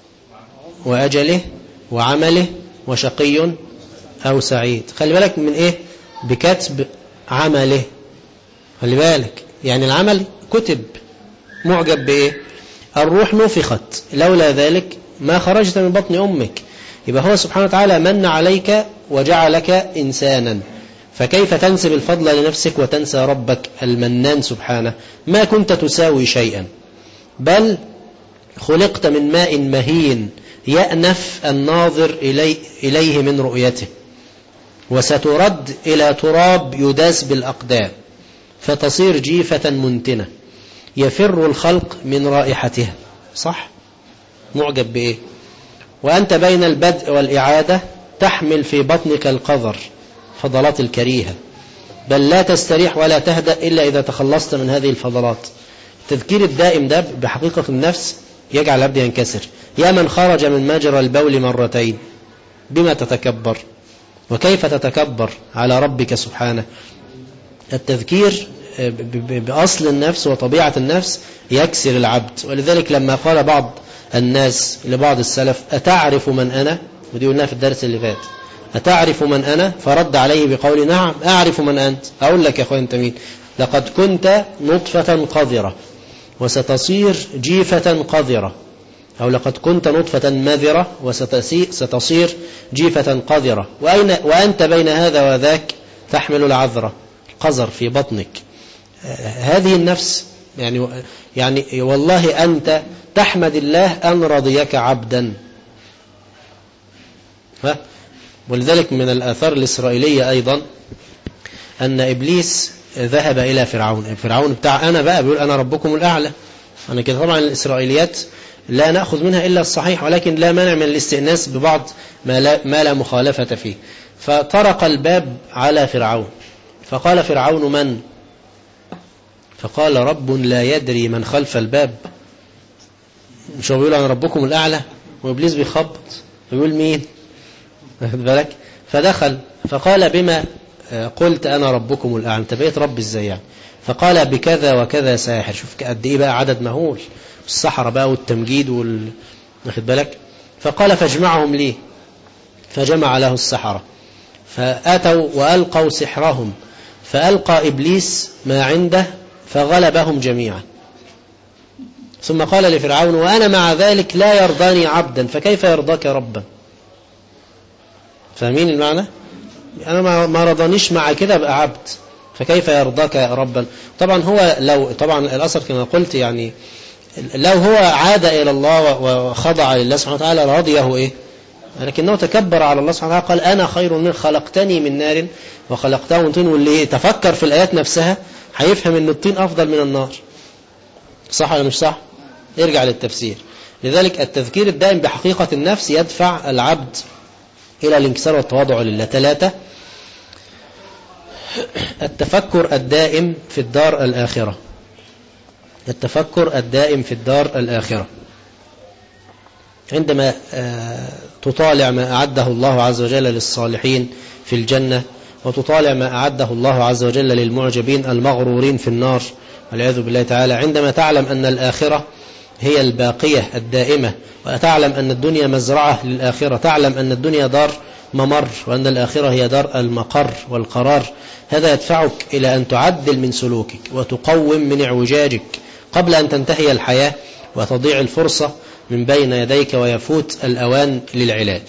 وأجله وعمله وشقي أو سعيد. خلي بالك من بكتب عمله. خلي بالك يعني العمل كتب، معجب الروح نفخت، لولا ذلك ما خرجت من بطن أمك. يبقى هو سبحانه وتعالى من عليك وجعلك إنسانا، فكيف تنسب الفضل لنفسك وتنسى ربك المنان سبحانه؟ ما كنت تساوي شيئا، بل خلقت من ماء مهين يأنف الناظر إليه من رؤيته، وسترد إلى تراب يداس بالأقدام فتصير جيفة منتنة يفر الخلق من رائحتها. صح؟ معجب وأنت بين البدء والإعادة تحمل في بطنك القذر، فضلات الكريهة، بل لا تستريح ولا تهدأ إلا إذا تخلصت من هذه الفضلات. التذكير الدائم ده بحقيقة النفس يجعل العبد ينكسر. يا من خرج من مجرى البول 2 مرتين، بما تتكبر؟ وكيف تتكبر على ربك سبحانه؟ التذكير بأصل النفس وطبيعة النفس يكسر العبد. ولذلك لما قال بعض الناس لبعض السلف: أتعرف من أنا؟ ودي قلناها في الدرس اللي فات. أتعرف من أنا؟ فرد عليه بقول: نعم أعرف من أنت. أقول لك يا أخوان أنت مين؟ لقد كنت نطفة قذرة وستصير جيفة قذرة، أو لقد كنت نطفة مذرة وستصير جيفة قذرة، وأنت بين هذا وذاك تحمل العذرة، قذر في بطنك. هذه النفس يعني والله أنت تحمد الله أن رضيك عبدا. ولذلك من الآثار الإسرائيلية أيضا أن إبليس ذهب إلى فرعون بتاع أنا بقى بيقول أنا ربكم الأعلى. أنا كده طبعا الإسرائيليات لا نأخذ منها إلا الصحيح، ولكن لا مانع من الاستئناس ببعض ما لا مخالفة فيه. فطرق الباب على فرعون، فقال فرعون: من؟ فقال: رب لا يدري من خلف الباب. مش هو بيقول أنا ربكم الأعلى، وإبليس بيخبط بيقول مين؟ واخد بالك؟ فدخل فقال: بما قلت أنا ربكم الأعلى؟ أنت بقيت رب إزاي يعني؟ فقال: بكذا وكذا ساحر. شوف قد إيه بقى عدد مهول، السحرة بقى والتمجيد واخد بالك؟ فقال: فاجمعهم لي. فجمع له السحرة فأتوا وألقوا سحرهم، فألقى إبليس ما عنده فغلبهم جميعا. ثم قال لفرعون: وأنا مع ذلك لا يرضاني عبدا، فكيف يرضاك ربا؟ فاهمين المعنى؟ أنا ما رضانيش مع كده بقى عبد، فكيف يرضاك ربا؟ طبعا هو لو طبعا الأصل كما قلت يعني لو هو عاد إلى الله وخضع لله سبحانه وتعالى رضيه لكنه تكبر على الله سبحانه وتعالى، قال: أنا خير من خلقتني من نار وخلقته من طين. واللي تفكر في الآيات نفسها هيفهم أن الطين أفضل من النار. صح ولا مش صح؟ ارجع للتفسير. لذلك التذكير الدائم بحقيقة النفس يدفع العبد إلى الانكسار والتواضع لله. 3 التفكر الدائم في الدار الآخرة. التفكر الدائم في الدار الآخرة عندما تطالع ما أعده الله عز وجل للصالحين في الجنة، وتطالع ما أعده الله عز وجل للمعجبين المغرورين في النار والعياذ بالله تعالى، عندما تعلم أن الآخرة هي الباقية الدائمة، وتعلم أن الدنيا مزرعة للآخرة، تعلم أن الدنيا دار ممر وأن الآخرة هي دار المقر والقرار، هذا يدفعك إلى أن تعدل من سلوكك وتقوم من اعوجاجك قبل أن تنتهي الحياة وتضيع الفرصة من بين يديك ويفوت الأوان للعلاج.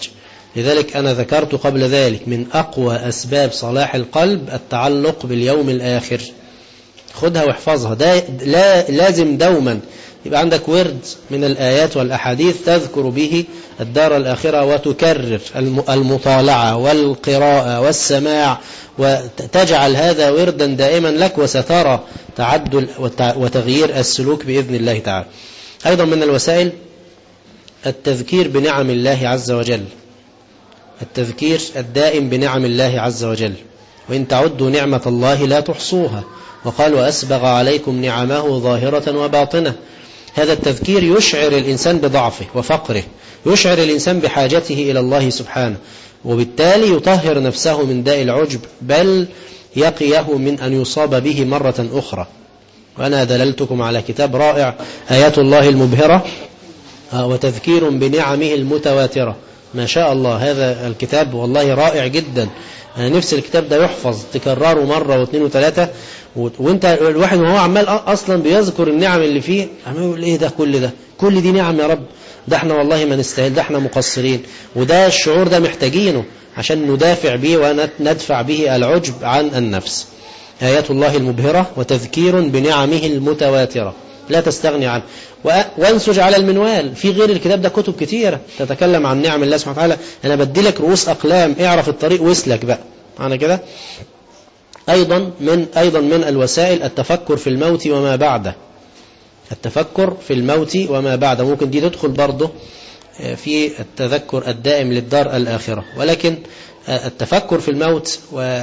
لذلك أنا ذكرت قبل ذلك من أقوى أسباب صلاح القلب التعلق باليوم الآخر. خدها واحفظها، ده لازم دوما يبقى عندك ورد من الآيات والأحاديث تذكر به الدار الآخرة، وتكرر المطالعة والقراءة والسماع، وتجعل هذا وردا دائما لك، وسترى تعدل وتغيير السلوك بإذن الله تعالى. أيضا من الوسائل التذكير بنعم الله عز وجل، التذكير الدائم بنعم الله عز وجل، وإن تعدوا نعمة الله لا تحصوها، وقال وأسبغ عليكم نعمه ظاهرة وباطنة. هذا التذكير يشعر الإنسان بضعفه وفقره، يشعر الإنسان بحاجته إلى الله سبحانه، وبالتالي يطهر نفسه من داء العجب، بل يقيه من أن يصاب به مرة أخرى. وأنا دللتكم على كتاب رائع آيات الله المبهرة وتذكير بنعمه المتواترة. ما شاء الله، هذا الكتاب والله رائع جدا. أنا نفس الكتاب ده يحفظ، تكرره مرة واثنين وثلاثة، وانت الواحد وهو عمال أصلا بيذكر النعم اللي فيه، عمال يقول ايه ده، كل دي نعم يا رب، ده احنا والله ما نستاهل، ده احنا مقصرين. وده الشعور ده محتاجينه عشان ندافع به وندفع به العجب عن النفس. آيات الله المبهرة وتذكير بنعمه المتواترة، لا تستغني عنه. وانسج على المنوال، في غير الكتاب ده كتب كتيرة تتكلم عن نعم الله سبحانه وتعالى. أنا بديلك رؤوس أقلام، اعرف الطريق واسلك بقى أنا كده. أيضا من الوسائل التفكر في الموت وما بعده، التفكر في الموت وما بعده، ممكن دي تدخل برضه في التذكر الدائم للدار الآخرة. ولكن التفكر في الموت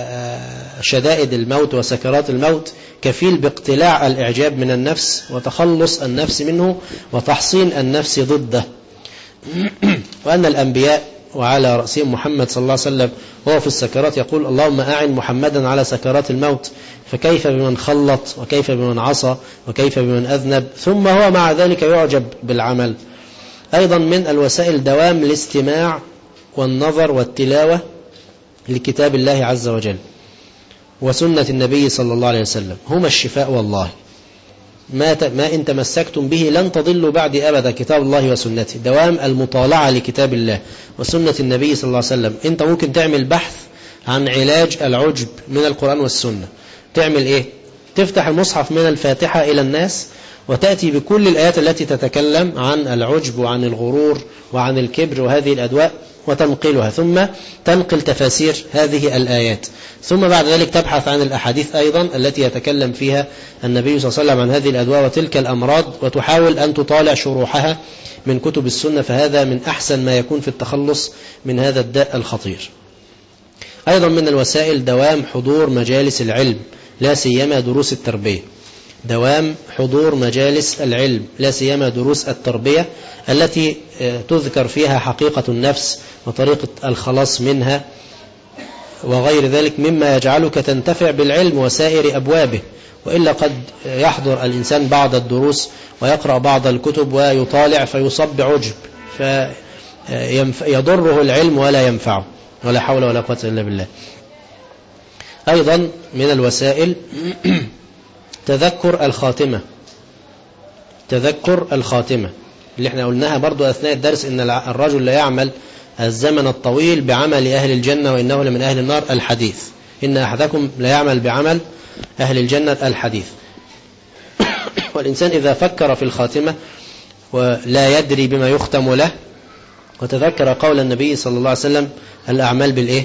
وشدائد الموت وسكرات الموت كفيل باقتلاع الإعجاب من النفس وتخلص النفس منه وتحصين النفس ضده. وأن الأنبياء وعلى رأسهم محمد صلى الله عليه وسلم وهو في السكرات يقول اللهم أعن محمدا على سكرات الموت، فكيف بمن خلط، وكيف بمن عصى، وكيف بمن أذنب، ثم هو مع ذلك يعجب بالعمل. أيضا من الوسائل دوام الاستماع والنظر والتلاوة لكتاب الله عز وجل وسنة النبي صلى الله عليه وسلم، هما الشفاء والله. ما إن تمسكتم به لن تضلوا بعد أبدا، كتاب الله وسنته. دوام المطالعة لكتاب الله وسنة النبي صلى الله عليه وسلم. أنت ممكن تعمل بحث عن علاج العجب من القرآن والسنة. تعمل إيه؟ تفتح المصحف من الفاتحة إلى الناس وتأتي بكل الآيات التي تتكلم عن العجب وعن الغرور وعن الكبر وهذه الأدواء وتنقلها، ثم تنقل تفاسير هذه الآيات، ثم بعد ذلك تبحث عن الأحاديث أيضا التي يتكلم فيها النبي صلى الله عليه وسلم عن هذه الأدواء وتلك الأمراض، وتحاول أن تطالع شروحها من كتب السنة. فهذا من أحسن ما يكون في التخلص من هذا الداء الخطير. أيضا من الوسائل دوام حضور مجالس العلم، لا سيما دروس التربية. دوام حضور مجالس العلم، لا سيما دروس التربية التي تذكر فيها حقيقة النفس وطريقة الخلاص منها وغير ذلك مما يجعلك تنتفع بالعلم وسائر أبوابه. وإلا قد يحضر الإنسان بعض الدروس ويقرأ بعض الكتب ويطالع فيصاب بعجب فيضره العلم ولا ينفعه، ولا حول ولا قوة إلا بالله. أيضا من الوسائل تذكر الخاتمة، تذكر الخاتمة اللي احنا قلناها برضو أثناء الدرس، إن الرجل لا يعمل الزمن الطويل بعمل أهل الجنة وإنه لمن أهل النار الحديث، إن أحدكم لا يعمل بعمل أهل الجنة الحديث. والإنسان إذا فكر في الخاتمة ولا يدري بما يختم له، وتذكر قول النبي صلى الله عليه وسلم الأعمال بالإيه؟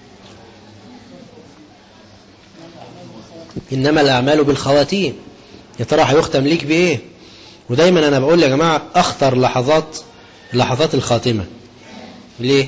إنما الأعمال بالخواتيم. يا ترى هيختم ليك بإيه؟ ودايما أنا بقول يا جماعة أخطر لحظات الخاتمة. ليه؟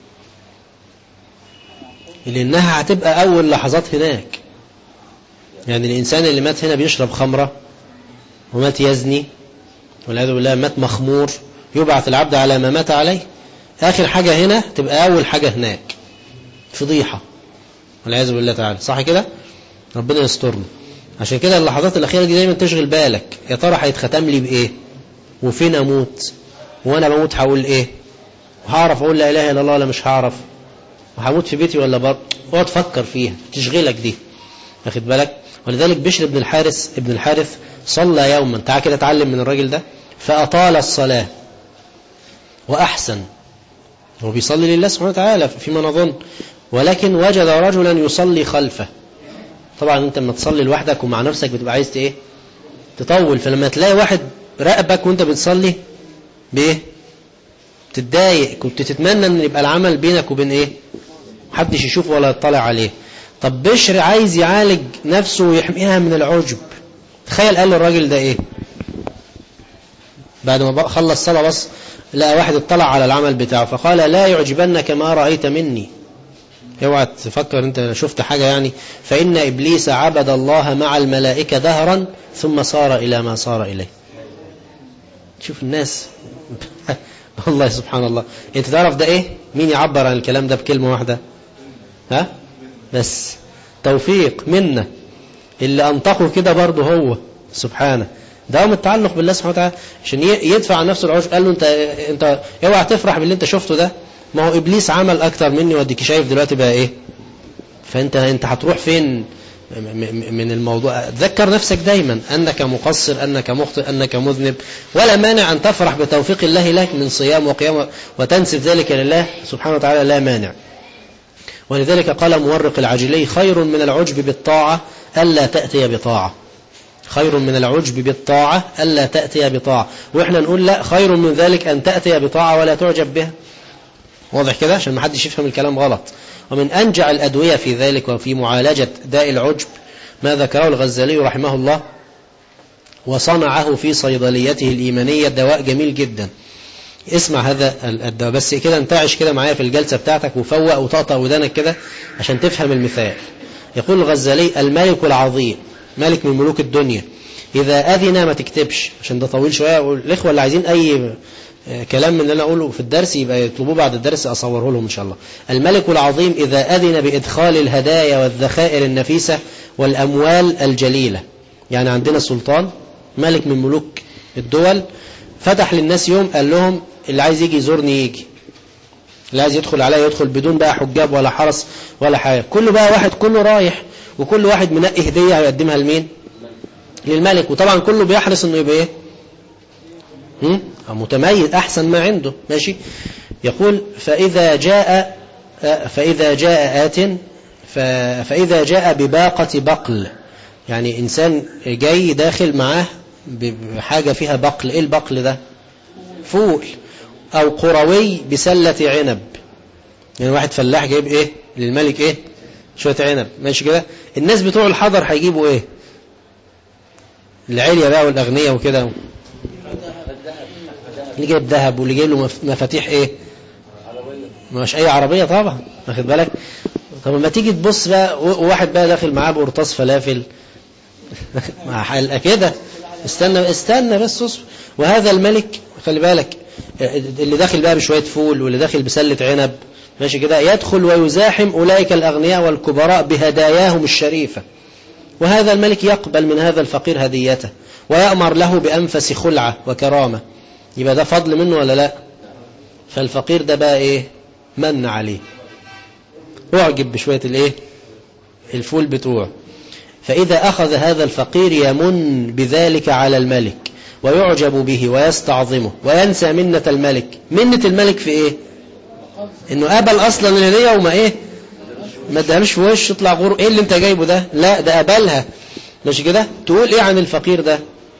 لأنها هتبقى أول لحظات هناك. يعني الإنسان اللي مات هنا بيشرب خمرة ومات يزني والعياذ بالله، مات مخمور، يبعث العبد على ما مات عليه. آخر حاجة هنا تبقى أول حاجة هناك، فضيحة والعياذ بالله تعالى، صح كده؟ ربنا يسترنا. عشان كده اللحظات الأخيرة دي دايما تشغل بالك، يا ترى هيتختم لي بإيه؟ وفين أموت؟ وأنا بموت هقول إيه؟ وهعرف أقول لا إله إلا الله ولا مش هعرف؟ وهموت في بيتي ولا بر؟ اقعد تفكر فيها، تشغلك دي، واخد بالك؟ ولذلك بشر بن الحارث صلى يوما، تعال كده اتعلم من الراجل ده، فأطال الصلاة وأحسن، هو بيصلي لله سبحانه وتعالى فيما نظن، ولكن وجد رجلا يصلي خلفه. طبعا انت لما تصلي لوحدك ومع نفسك بتبقى عايز ايه؟ تطول. فلما تلاقي واحد راقبك وانت بتصلي بايه؟ تتضايق، كنت تتمنى ان يبقى العمل بينك وبين ايه؟ محدش يشوفه ولا يطلع عليه. طب بشر عايز يعالج نفسه ويحميها من العجب، تخيل قال للراجل ده ايه؟ بعد ما خلص صلاة بس لقى واحد اطلع على العمل بتاعه فقال لا يعجبنك ما رأيت مني. اوعى تفكر انت شفت حاجة يعني. فإن إبليس عبد الله مع الملائكة دهرا ثم صار إلى ما صار إليه. شوف الناس والله سبحان الله. انت تعرف ده ايه؟ مين يعبر عن الكلام ده بكلمة واحدة؟ ها؟ بس توفيق منا. اللي أنطقه كده برضه هو سبحانه. دوام التعلق بالله سبحانه وتعالى عشان يدفع عن نفسه العجب. قال له انت اوعى تفرح باللي انت شفته ده، ما هو إبليس عمل أكتر مني واديك شايف دلوقتي بقى ايه. فانت هتروح فين من الموضوع؟ تذكر نفسك دايما أنك مقصر، أنك مخطئ، أنك مذنب، ولا مانع أن تفرح بتوفيق الله لك من صيام وقيام وتنسب ذلك لله سبحانه وتعالى، لا مانع. ولذلك قال مورق العجلي خير من العجب بالطاعة ألا تأتي بطاعة. خير من العجب بالطاعة ألا تأتي بطاعة. وإحنا نقول لا، خير من ذلك أن تأتي بطاعة ولا تعجب بها. واضح كده عشان ما حدش يفهم الكلام غلط. ومن أنجع الأدوية في ذلك وفي معالجة داء العجب ما ذكره الغزالي رحمه الله، وصنعه في صيدليته الإيمانية دواء جميل جدا. اسمع هذا الدواء بس كده، انتعش كده معايا في الجلسة بتاعتك وفوق وطقطق ودانك كده عشان تفهم المثال. يقول الغزالي الملك العظيم، ملك من ملوك الدنيا، إذا أذن ما تكتبش عشان ده طويل شوية. الإخوة اللي عايزين أي كلام من اللي أنا أقوله في الدرس يبقى يطلبوه بعد الدرس أصوره لهم إن شاء الله. الملك العظيم إذا أذن بإدخال الهدايا والذخائر النفيسة والأموال الجليلة. يعني عندنا سلطان ملك من ملوك الدول فتح للناس يوم قال لهم اللي عايز يجي يزورني يجي، اللي عايز يدخل عليا يدخل بدون بقى حجاب ولا حرس ولا حاجة. كله بقى واحد كله رايح وكل واحد منقي هدية هيقدمها لمين؟ للملك. وطبعا كله بيحرص انه يبقى ايه؟ متميز أحسن ما عنده. ماشي. يقول فإذا جاء بباقة بقل، يعني إنسان جاي داخل معاه بحاجة فيها بقل. إيه البقل ده؟ فول. أو قروي بسلة عنب، يعني واحد فلاح جايب إيه للملك؟ إيه؟ شوية عنب. ماشي كده. الناس بتوع الحضر هيجيبوا إيه؟ العليا بقى والأغنية وكده، اللي جايب ذهب واللي جايب له مفاتيح ايه؟ مش اي عربية طبعا، واخد بالك؟ طب لما تيجي تبص بقى واحد بقى داخل معاه بقرطاس فلافل مع حلقة كده، استنى بس اصبر. وهذا الملك خلي بالك اللي داخل بقى بشوية فول واللي داخل بسلة عنب، ماشي كده، يدخل ويزاحم أولئك الأغنياء والكبراء بهداياهم الشريفة، وهذا الملك يقبل من هذا الفقير هديته ويأمر له بأنفس خلعة وكرامة. يبقى ده فضل منه ولا لا؟ فالفقير ده بقى ايه؟ من عليه، اعجب بشوية الايه؟ الفول بتوعه. فإذا أخذ هذا الفقير يمن بذلك على الملك ويعجب به ويستعظمه وينسى منة الملك. منة الملك في ايه؟ انه قبل اصلا الهدية وما ايه؟ ما ادهالش في وش يطلع غور. ايه اللي انت جايبه ده؟ لا ده قبلها. ماشي كده. تقول ايه عن الفقير ده؟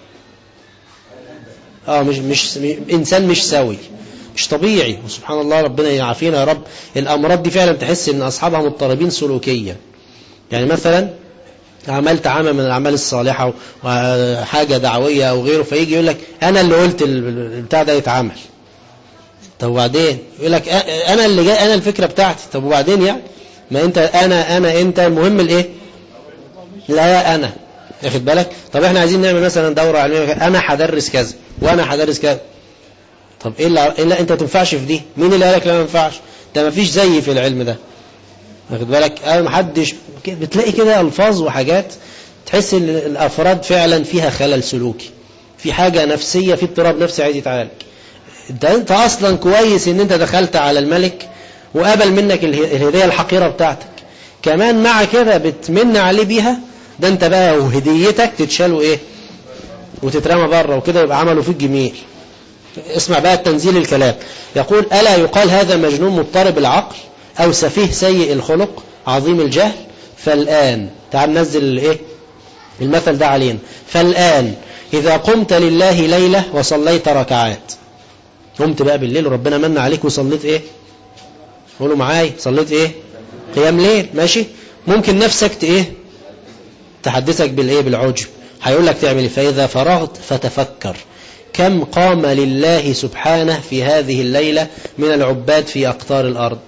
مش انسان مش سوي، مش طبيعي. وسبحان الله ربنا يعافينا يا رب. الامراض دي فعلا تحس ان اصحابها مضطربين سلوكيا. يعني مثلا عملت عمل من الاعمال الصالحه وحاجه دعويه او غيره، فيجي يقول لك انا اللي قلت البتاع ده يتعمل. طب وبعدين يقول لك انا اللي جاي، انا الفكره بتاعتي. طب وبعدين يعني ما انت انا انت المهم الايه؟ لا انا، واخد بالك؟ طب احنا عايزين نعمل مثلا دوره علميه، انا هدرس كذا وانا هدرس كذا. طب ايه اللي انت تنفعش في دي؟ مين اللي قالك لا ما ينفعش؟ ده ما فيش زيي في العلم ده، واخد بالك؟ ما حدش. بتلاقي كده الفاظ وحاجات تحس ان الافراد فعلا فيها خلل سلوكي، في حاجه نفسيه، في اضطراب نفسي عايز يتعالج. انت اصلا كويس ان انت دخلت على الملك وقبل منك الهديه الحقيره بتاعتك، كمان مع كده بتمن عليه بيها. ده انت بقى وهديتك تتشال وايه؟ وتترمى بره وكده، يبقى عملوا فيك جميل. اسمع بقى التنزيل الكلام. يقول ألا يقال هذا مجنون مضطرب العقل أو سفيه سيء الخلق عظيم الجهل؟ فالآن تعال ننزل ايه المثل ده علينا. فالآن إذا قمت لله ليلة وصليت ركعات، قمت بقى بالليل وربنا من عليك وصليت ايه؟ قولوا معاي، صليت ايه؟ قيام ليل، ماشي. ممكن نفسك ايه تحدثك بالايه؟ بالعجب. هيقول لك تعمل ايه؟ فإذا فرغت فتفكر كم قام لله سبحانه في هذه الليلة من العباد في أقطار الأرض.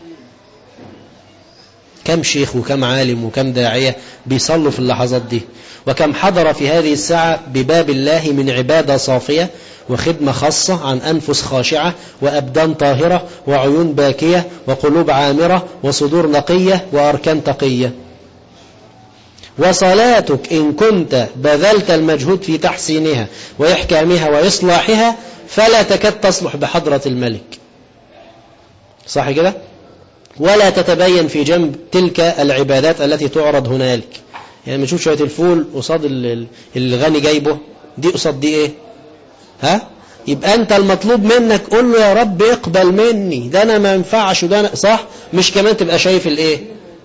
كم شيخ وكم عالم وكم داعية بيصلوا في اللحظات دي، وكم حضر في هذه الساعة بباب الله من عبادة صافية وخدمة خاصة عن أنفس خاشعة وأبدان طاهرة وعيون باكية وقلوب عامرة وصدور نقية وأركان تقية. وصلاتك إن كنت بذلت المجهود في تحسينها وإحكامها وإصلاحها فلا تكاد تصلح بحضرة الملك، صح كده؟ ولا تتبين في جنب تلك العبادات التي تعرض هنالك. يعني نشوف شوية الفول قصاد الغني جايبه، دي قصاد دي ايه؟ ها؟ يبقى انت المطلوب منك قول له يا رب اقبل مني، ده انا ما ينفعش، ده أنا صح، مش كمان تبقى شايف الايه؟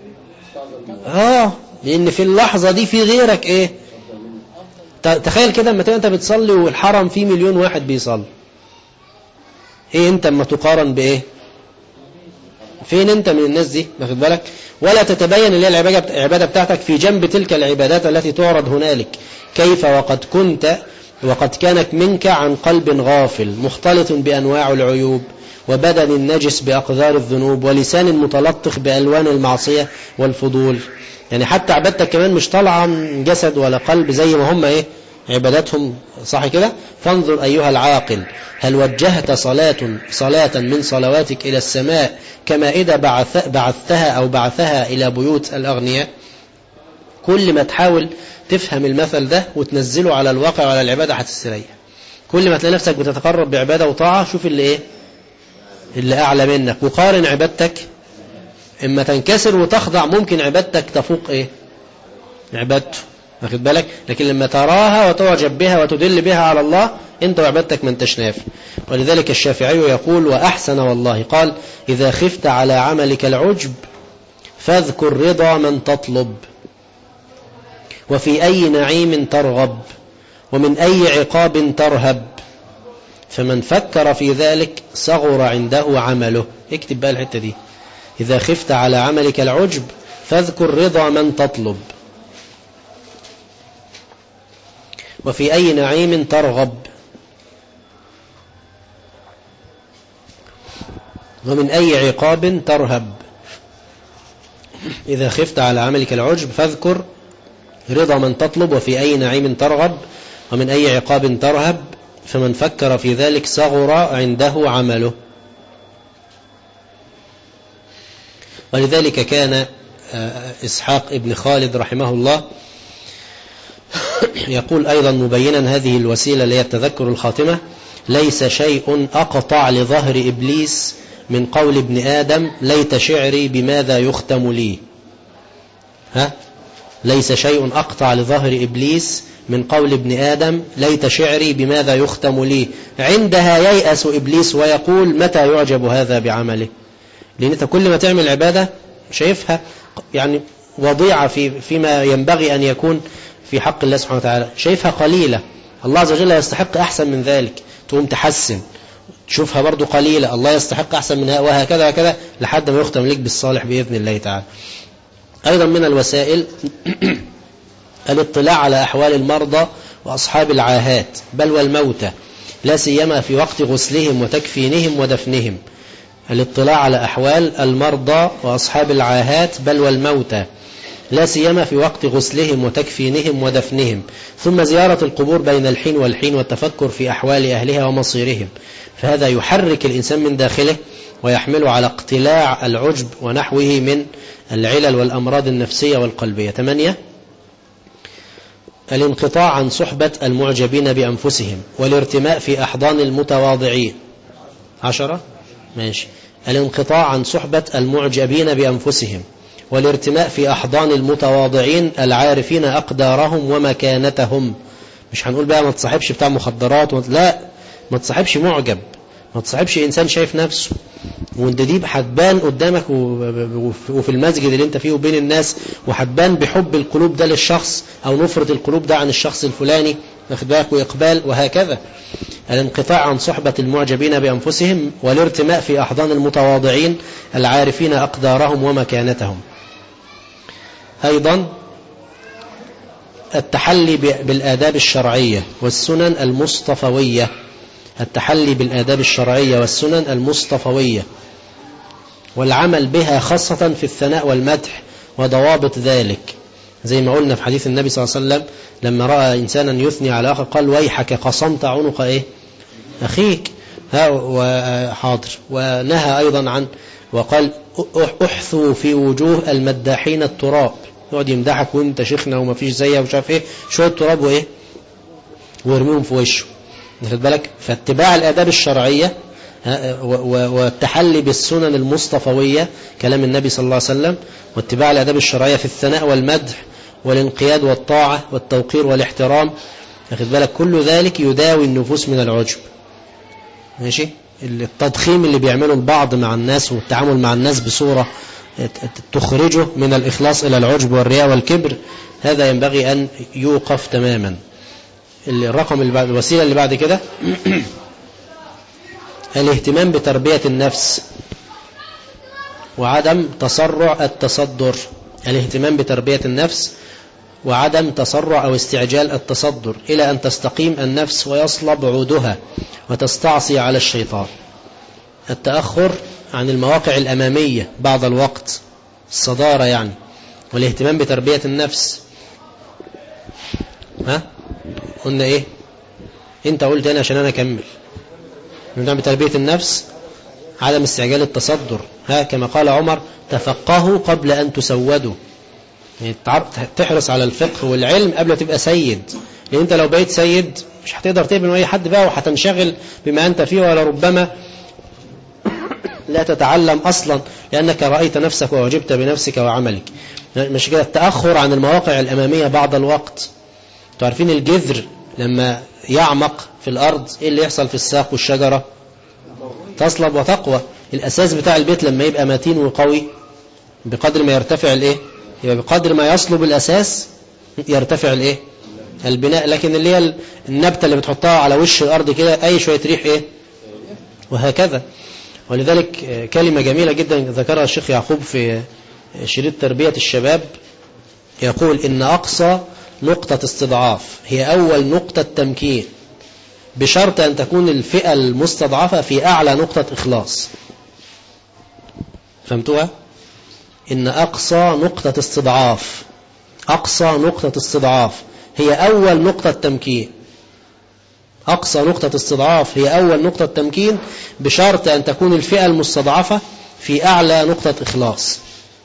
لان في اللحظة دي في غيرك ايه؟ تخيل كده لما تبقى انت بتصلي والحرم فيه 1,000,000 واحد بيصلي، ايه انت اما تقارن بايه؟ فين انت من الناس دي؟ واخد بالك؟ ولا تتبين اللي هي العبادة بتاعتك في جنب تلك العبادات التي تعرض هنالك. كيف وقد كانت منك عن قلب غافل مختلط بأنواع العيوب وبدن نجس بأقذار الذنوب ولسان متلطخ بألوان المعصية والفضول. يعني حتى عبادتك كمان مش طالعة من جسد ولا قلب زي ما هم ايه عباداتهم، صح كده؟ فانظر أيها العاقل، هل وجهت صلاة من صلواتك إلى السماء كما إذا بعثها إلى بيوت الأغنياء؟ كل ما تحاول تفهم المثل ده وتنزله على الواقع وعلى العبادة هتستريح. كل ما تلاقي نفسك بتتقرب بعبادة وطاعة شوف اللي أعلى منك وقارن عبادتك. إما تنكسر وتخضع ممكن عبادتك تفوق عبادته، واخد بالك؟ لكن لما تراها وتعجب بها وتدل بها على الله انت وعبادتك ما انتش نافع. ولذلك الشافعي يقول وأحسن والله، قال إذا خفت على عملك العجب فاذكر رضا من تطلب وفي أي نعيم ترغب ومن أي عقاب ترهب فمن فكر في ذلك صغر عنده عمله. اكتب بقى الحتة دي، إذا خفت على عملك العجب فاذكر رضا من تطلب وفي أي نعيم ترغب ومن أي عقاب ترهب. إذا خفت على عملك العجب فاذكر رضا من تطلب وفي أي نعيم ترغب ومن أي عقاب ترهب فمن فكر في ذلك صغر عنده عمله. ولذلك كان إسحاق ابن خالد رحمه الله يقول أيضا مبينا هذه الوسيلة اللي هي التذكر الخاتمة: ليس شيء أقطع لظهر إبليس من قول ابن آدم ليت شعري بماذا يختم لي. ليس شيء أقطع لظهر إبليس من قول ابن آدم ليت شعري بماذا يختم لي. عندها ييأس إبليس ويقول متى يعجب هذا بعمله. لأن أنت كل ما تعمل عبادة شايفها يعني وضيعة فيما ينبغي أن يكون في حق الله سبحانه وتعالى، شايفها قليلة، الله عز وجل يستحق أحسن من ذلك، تقوم تحسن، تشوفها برضو قليلة، الله يستحق أحسن منها، وهكذا وهكذا لحد ما يختم لك بالصالح بإذن الله تعالى. أيضا من الوسائل الاطلاع على أحوال المرضى وأصحاب العاهات بل والموتى، لا سيما في وقت غسلهم وتكفينهم ودفنهم. الاطلاع على أحوال المرضى وأصحاب العاهات بل والموتى، لا سيما في وقت غسلهم وتكفينهم ودفنهم. ثم زيارة القبور بين الحين والحين والتفكر في أحوال أهلها ومصيرهم، فهذا يحرك الإنسان من داخله ويحمله على اقتلاع العجب ونحوه من العلل والأمراض النفسية والقلبية. 8. الانقطاع عن صحبة المعجبين بأنفسهم والارتماء في أحضان المتواضعين. 10. ماشي. الانقطاع عن صحبة المعجبين بأنفسهم والارتماء في أحضان المتواضعين العارفين أقدارهم ومكانتهم. مش هنقول بقى ما تصاحبش بتاع مخدرات لا، ما تصاحبش معجب، ما تصاحبش إنسان شايف نفسه، وانت دي هتبان قدامك وفي المسجد اللي انت فيه وبين الناس، وهتبان بحب القلوب ده للشخص أو نفرة القلوب ده عن الشخص الفلاني، واخد بالك، وإقبال، وهكذا. الانقطاع عن صحبة المعجبين بأنفسهم والارتماء في أحضان المتواضعين العارفين أقدارهم ومكانتهم. أيضا التحلي بالآداب الشرعية والسنن المصطفوية، التحلي بالآداب الشرعية والسنن المصطفوية والعمل بها خاصة في الثناء والمدح وضوابط ذلك، زي ما قلنا في حديث النبي صلى الله عليه وسلم لما رأى إنسانا يثني على آخر قال ويحك قصمت عنق إيه أخيك، وحاضر. ونهى أيضا عن وقال أحثوا في وجوه المداحين التراب، يقعد يمدحك وانت شيخنا وما فيش زيه ومش عارف ايه، شويه تراب وايه ويرميهم في وشه، واخد بالك. فاتباع الآداب الشرعية والتحلي بالسنن المصطفوية كلام النبي صلى الله عليه وسلم، واتباع الآداب الشرعية في الثناء والمدح والانقياد والطاعة والتوقير والاحترام، واخد بالك، كل ذلك يداوي النفوس من العجب. ماشي. التضخيم اللي بيعمله البعض مع الناس والتعامل مع الناس بصورة تخرجه من الإخلاص إلى العجب والرياء والكبر، هذا ينبغي أن يوقف تماما. الرقم اللي بعد، الوسيلة اللي بعد كده الاهتمام بتربية النفس وعدم تسرع التصدر. الاهتمام بتربية النفس وعدم تسرع أو استعجال التصدر إلى أن تستقيم النفس ويصلب عودها وتستعصي على الشيطان. التأخر عن المواقع الأمامية بعض الوقت، الصدارة يعني، والاهتمام بتربية النفس. قلنا إيه؟ أنت قلت أنا عشان أنا أكمل. الاهتمام بتربية النفس، عدم استعجال التصدر، كما قال عمر تفقهوا قبل أن تسودوا، يعني تحرص على الفقه والعلم قبل تبقى سيد، لأن أنت لو بقيت سيد مش هتقدر تقبل من أي حد بقى، وهتنشغل بما أنت فيه، ولا ربما لا تتعلم أصلا لأنك رأيت نفسك وعجبت بنفسك وعملك. مش كده. التأخر عن المواقع الأمامية بعض الوقت. تعرفين الجذر لما يعمق في الأرض إيه اللي يحصل في الساق والشجرة؟ تصلب وتقوى. الأساس بتاع البيت لما يبقى متين وقوي بقدر ما يرتفع الإيه؟ يبقى بقدر ما يصلب الأساس يرتفع الإيه؟ البناء. لكن اللي هي النبتة اللي بتحطها على وش الأرض كده أي شوية ريح إيه؟ وهكذا. ولذلك كلمة جميلة جدا ذكرها الشيخ يعقوب في شريط تربية الشباب، يقول إن أقصى نقطة استضعاف هي أول نقطة تمكين، بشرط أن تكون الفئة المستضعفة في أعلى نقطة إخلاص. فهمتوها؟ إن أقصى نقطة استضعاف، أقصى نقطة استضعاف هي أول نقطة تمكين. أقصى نقطة استضعاف هي أول نقطة تمكين، بشرط أن تكون الفئة المستضعفة في أعلى نقطة إخلاص.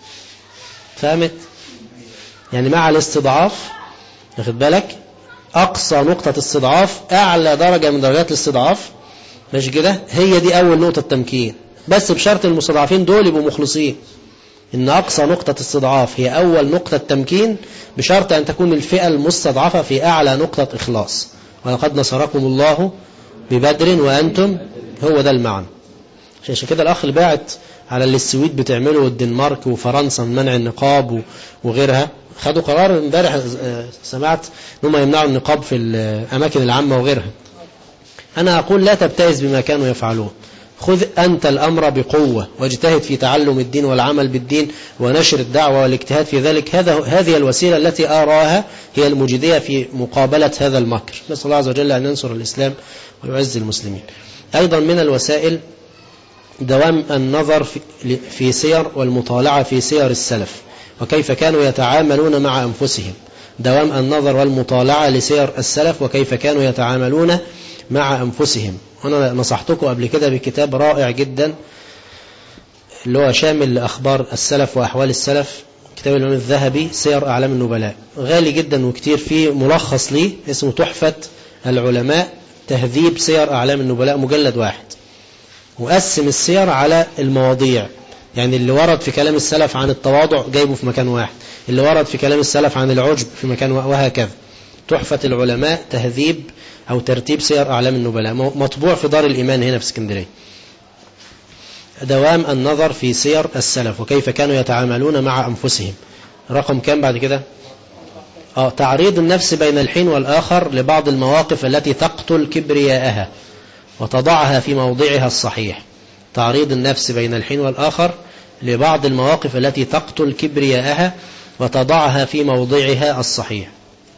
فهمت؟ يعني مع الاستضعاف، واخد بالك، أقصى نقطة استضعاف، أعلى درجة من درجات الاستضعاف، مش كده، هي دي أول نقطة تمكين، بس بشرط المستضعفين دول يبقوا مخلصين. إن أقصى نقطة استضعاف هي أول نقطة تمكين، بشرط أن تكون الفئة المستضعفة في أعلى نقطة إخلاص. ولقد نصركم الله ببدر وأنتم، هو ده المعنى. عشان كده الأخ اللي باعت على اللي السويد بتعمله والدنمارك وفرنسا من منع النقاب وغيرها، خدوا قرار امبارح سمعت انهم يمنعوا النقاب في الأماكن العامة وغيرها. أنا أقول لا تبتئس بما كانوا يفعلون، خذ أنت الأمر بقوة واجتهد في تعلم الدين والعمل بالدين ونشر الدعوة والاجتهاد في ذلك. هذه الوسيلة التي أراها هي المجدية في مقابلة هذا المكر. نسأل الله عز وجل أن ينصر الإسلام ويعز المسلمين. أيضا من الوسائل دوام النظر في سير والمطالعة في سير السلف وكيف كانوا يتعاملون مع أنفسهم. دوام النظر والمطالعة لسير السلف وكيف كانوا يتعاملون مع أنفسهم. أنا نصحتكم قبل كده بكتاب رائع جدا اللي هو شامل لأخبار السلف وأحوال السلف، كتاب الإمام الذهبي سير أعلام النبلاء، غالي جدا وكتير، فيه ملخص ليه اسمه تحفة العلماء تهذيب سير أعلام النبلاء، مجلد واحد، وقسم السير على المواضيع. يعني اللي ورد في كلام السلف عن التواضع جايبه في مكان واحد، اللي ورد في كلام السلف عن العجب في مكان وهكذا. تحفة العلماء تهذيب أو ترتيب سير أعلام النبلاء، مطبوع في دار الإيمان هنا في اسكندرية. دوام النظر في سير السلف وكيف كانوا يتعاملون مع أنفسهم. رقم كام بعد كده؟ تعريض النفس بين الحين والآخر لبعض المواقف التي تقتل كبرياءها وتضعها في موضعها الصحيح. تعريض النفس بين الحين والآخر لبعض المواقف التي تقتل كبرياءها وتضعها في موضعها الصحيح،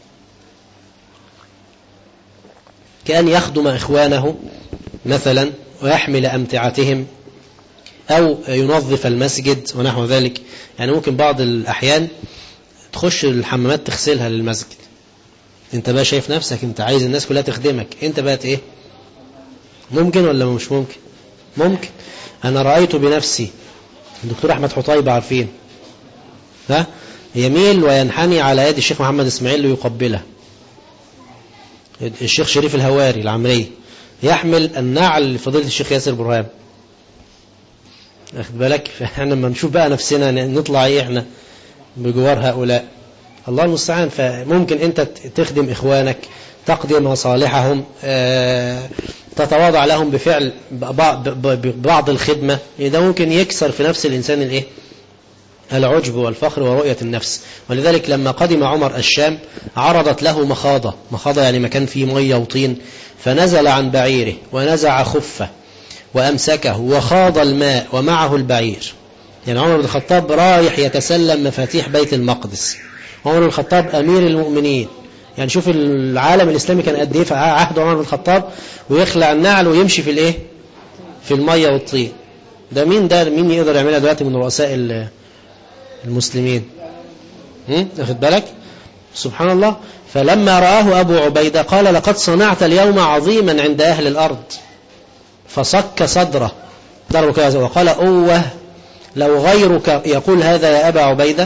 كأن يخدم إخوانه مثلا ويحمل أمتعتهم أو ينظف المسجد ونحو ذلك. يعني ممكن بعض الأحيان تخش الحمامات تغسلها للمسجد، انت بقى شايف نفسك انت عايز الناس كلها تخدمك، انت بقت ايه؟ ممكن ولا مش ممكن؟ ممكن. انا رأيت بنفسي الدكتور احمد حطيبة عارفين، يميل وينحني على يد الشيخ محمد اسماعيل ليقبله. الشيخ شريف الهواري العمري يحمل النعل لفضيلة الشيخ ياسر برهام، اخد بالك؟ فاحنا لما نشوف بقى نفسنا نطلع ايه احنا بجوار هؤلاء، الله المستعان. فممكن انت تخدم اخوانك، تقضي مصالحهم، تتواضع لهم بفعل بعض الخدمة. ده ممكن يكسر في نفس الإنسان الايه؟ العجب والفخر ورؤية النفس. ولذلك لما قدم عمر الشام عرضت له مخاضة يعني مكان فيه مية وطين، فنزل عن بعيره ونزع خفه وأمسكه وخاض الماء ومعه البعير. يعني عمر بن الخطاب رايح يتسلم مفاتيح بيت المقدس، عمر بن الخطاب أمير المؤمنين. يعني شوف العالم الإسلامي كان قد ايه في عهد عمر بن الخطاب، ويخلع النعل ويمشي في الايه؟ في المية والطين. ده مين يقدر يعملها دلوقتي من رؤساء المسلمين؟ أخذ بالك؟ سبحان الله. فلما رآه أبو عبيدة قال لقد صنعت اليوم عظيما عند أهل الأرض، فصك صدره ضربه كذا وقال أوه لو غيرك يقول هذا يا أبا عبيدة،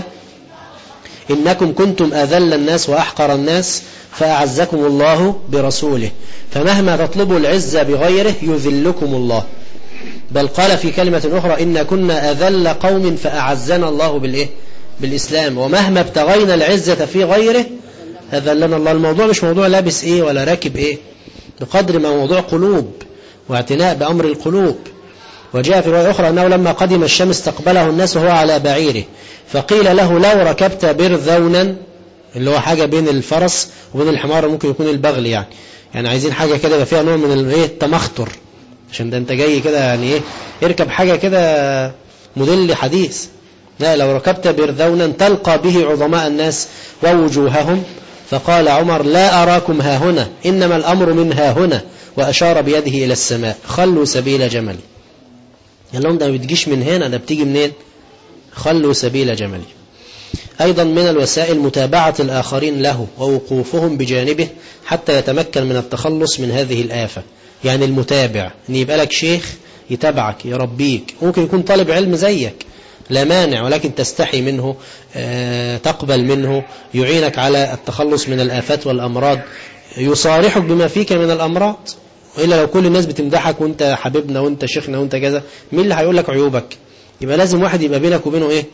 إنكم كنتم أذل الناس وأحقر الناس فأعزكم الله برسوله، فمهما تطلبوا العزة بغيره يذلكم الله. بل قال في كلمة أخرى إن كنا أذل قوم فأعزنا الله بالإيه؟ بالإسلام، ومهما ابتغينا العزة في غيره أذلنا الله. الموضوع مش موضوع لابس إيه ولا راكب إيه، بقدر ما موضوع قلوب واعتناء بأمر القلوب. وجاء في رواية أخرى أنه لما قدم الشام استقبله الناس وهو على بعيره، فقيل له لو ركبت برذونا، اللي هو حاجة بين الفرس وبين الحمار، ممكن يكون البغل يعني عايزين حاجة كده فيها نوع من التمخطر، عشان ده انت جاي كده يعني ايه، اركب حاجة كده موديل حديث. لا، لو ركبت برذونا تلقى به عظماء الناس ووجوههم. فقال عمر لا أراكم ها هنا، إنما الأمر من ها هنا، وأشار بيده إلى السماء، خلوا سبيل جملي. قال لهم ده ما بتجيش من هنا، ده بتيجي منين؟ خلوا سبيل جملي. أيضا من الوسائل متابعة الآخرين له ووقوفهم بجانبه حتى يتمكن من التخلص من هذه الآفة. يعني المتابع أن يبقى لك شيخ يتابعك يربيك، ممكن يكون طالب علم زيك لا مانع، ولكن تستحي منه، تقبل منه، يعينك على التخلص من الآفات والأمراض، يصارحك بما فيك من الأمراض. وإلا لو كل الناس بتمدحك وانت حبيبنا وانت شيخنا وانت كذا، مين اللي هيقول لك عيوبك؟ يبقى لازم واحد يبقى بينك وبينه ايه؟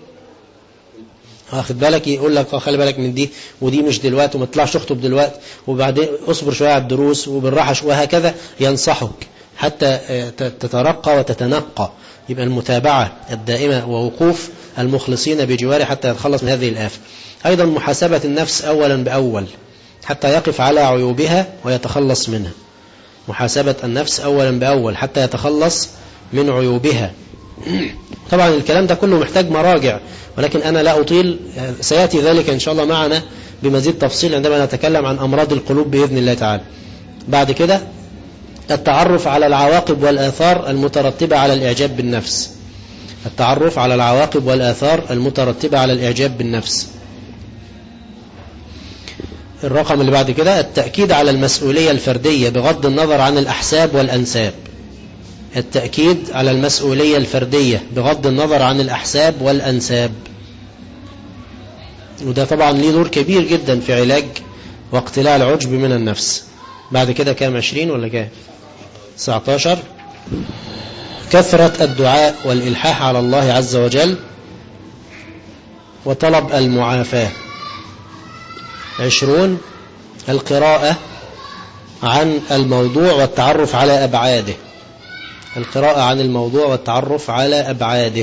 واخد بالك، يقول لك خلي بالك من دي ودي مش دلوقتي، وما تطلعش تخطب دلوقتي، وبعدين اصبر شويه على الدروس وبالراحه، وهكذا ينصحك حتى تترقى وتتنقى. يبقى المتابعة الدائمة ووقوف المخلصين بجواره حتى يتخلص من هذه الآفة. أيضا محاسبة النفس أولا بأول حتى يقف على عيوبها ويتخلص منها. محاسبة النفس أولا بأول حتى يتخلص من عيوبها. طبعا الكلام ده كله محتاج مراجع، ولكن أنا لا أطيل، سيأتي ذلك إن شاء الله معنا بمزيد تفصيل عندما نتكلم عن أمراض القلوب بإذن الله تعالى. بعد كده التعرف على العواقب والآثار المترتبة على الإعجاب بالنفس. التعرف على العواقب والآثار المترتبة على الإعجاب بالنفس. الرقم اللي بعد كده التأكيد على المسؤولية الفردية بغض النظر عن الأحساب والأنساب. التأكيد على المسؤولية الفردية بغض النظر عن الأحساب والأنساب، وده طبعا ليه دور كبير جدا في علاج واقتلاع العجب من النفس. بعد كده كام 20 ولا كام 19؟ كثرة الدعاء والإلحاح على الله عز وجل وطلب المعافاة. 20 القراءة عن الموضوع والتعرف على أبعاده. القراءة عن الموضوع والتعرف على أبعاده.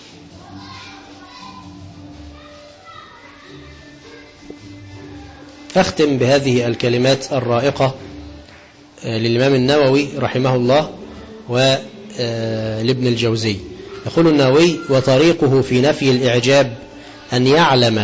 أختم بهذه الكلمات الرائقة للإمام النووي رحمه الله ولابن الجوزي. يقول النووي: وطريقه في نفي الإعجاب أن يعلم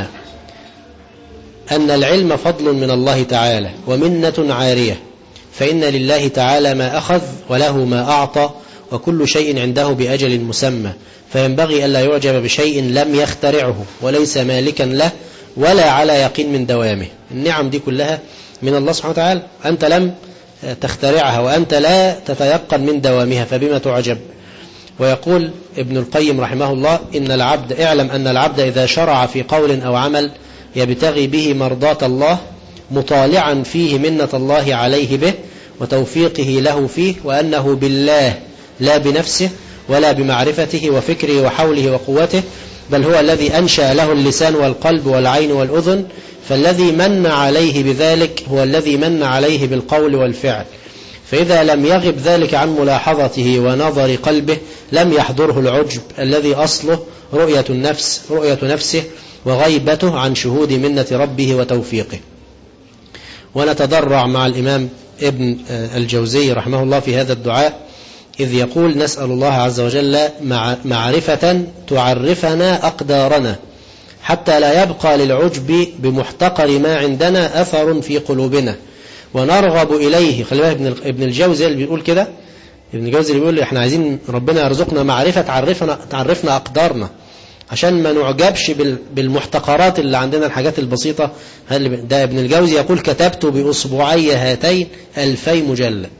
أن العلم فضل من الله تعالى ومنة عارية، فإن لله تعالى ما أخذ وله ما أعطى، وكل شيء عنده بأجل مسمى، فينبغي ألا يعجب بشيء لم يخترعه وليس مالكا له ولا على يقين من دوامه. النعم دي كلها من الله سبحانه وتعالى، أنت لم تخترعها وأنت لا تتيقن من دوامها، فبما تعجب؟ ويقول ابن القيم رحمه الله: اعلم أن العبد إذا شرع في قول أو عمل يبتغي به مرضاة الله مطالعا فيه منة الله عليه به وتوفيقه له فيه، وأنه بالله لا بنفسه ولا بمعرفته وفكره وحوله وقوته، بل هو الذي أنشأ له اللسان والقلب والعين والأذن، فالذي من عليه بذلك هو الذي من عليه بالقول والفعل، فإذا لم يغب ذلك عن ملاحظته ونظر قلبه لم يحضره العجب الذي أصله رؤية نفسه وغيبته عن شهود منة ربه وتوفيقه. ونتضرع مع الإمام ابن الجوزي رحمه الله في هذا الدعاء إذ يقول: نسأل الله عز وجل معرفة تعرفنا أقدارنا حتى لا يبقى للعجب بمحتقر ما عندنا أثر في قلوبنا، ونرغب إليه. خلي بالك ابن الجوزي اللي بيقول كده، ابن الجوزي اللي بيقول احنا عايزين ربنا يرزقنا معرفة تعرفنا أقدارنا عشان ما نعجبش بالمحتقرات اللي عندنا، الحاجات البسيطة. ده ابن الجوزي يقول: كتبت بأصبعي هاتين 2000 مجلد.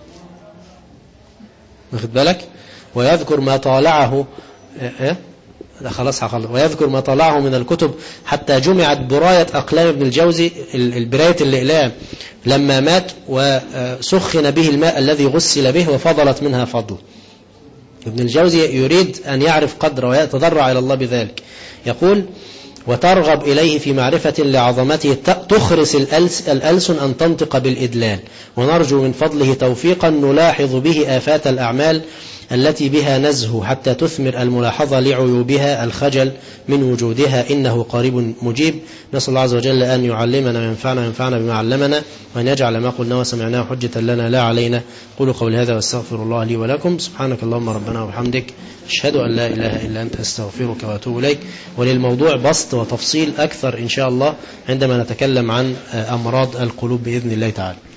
واخد بالك؟ ويذكر ما طالعه ويذكر ما طالعه من الكتب حتى جمعت براية أقلام ابن الجوزي، البراية الإقلام، لما مات وسخن به الماء الذي غسل به وفضلت منها فضل. ابن الجوزي يريد أن يعرف قدره ويتضرع إلى الله بذلك. يقول: وترغب إليه في معرفة لعظمته تخرس الألسن أن تنطق بالإدلال، ونرجو من فضله توفيقا نلاحظ به آفات الأعمال التي بها نزه حتى تثمر الملاحظة لعيوبها الخجل من وجودها، إنه قريب مجيب. نسأل الله عز وجل أن يعلمنا وينفعنا بما علمنا، وأن يجعل ما قلنا وسمعناه حجة لنا لا علينا. قولوا قول هذا واستغفر الله لي ولكم. سبحانك اللهم ربنا وبحمدك، أشهد أن لا إله إلا أنت، أستغفرك وأتوب إليك. وللموضوع بسط وتفصيل أكثر إن شاء الله عندما نتكلم عن أمراض القلوب بإذن الله تعالى.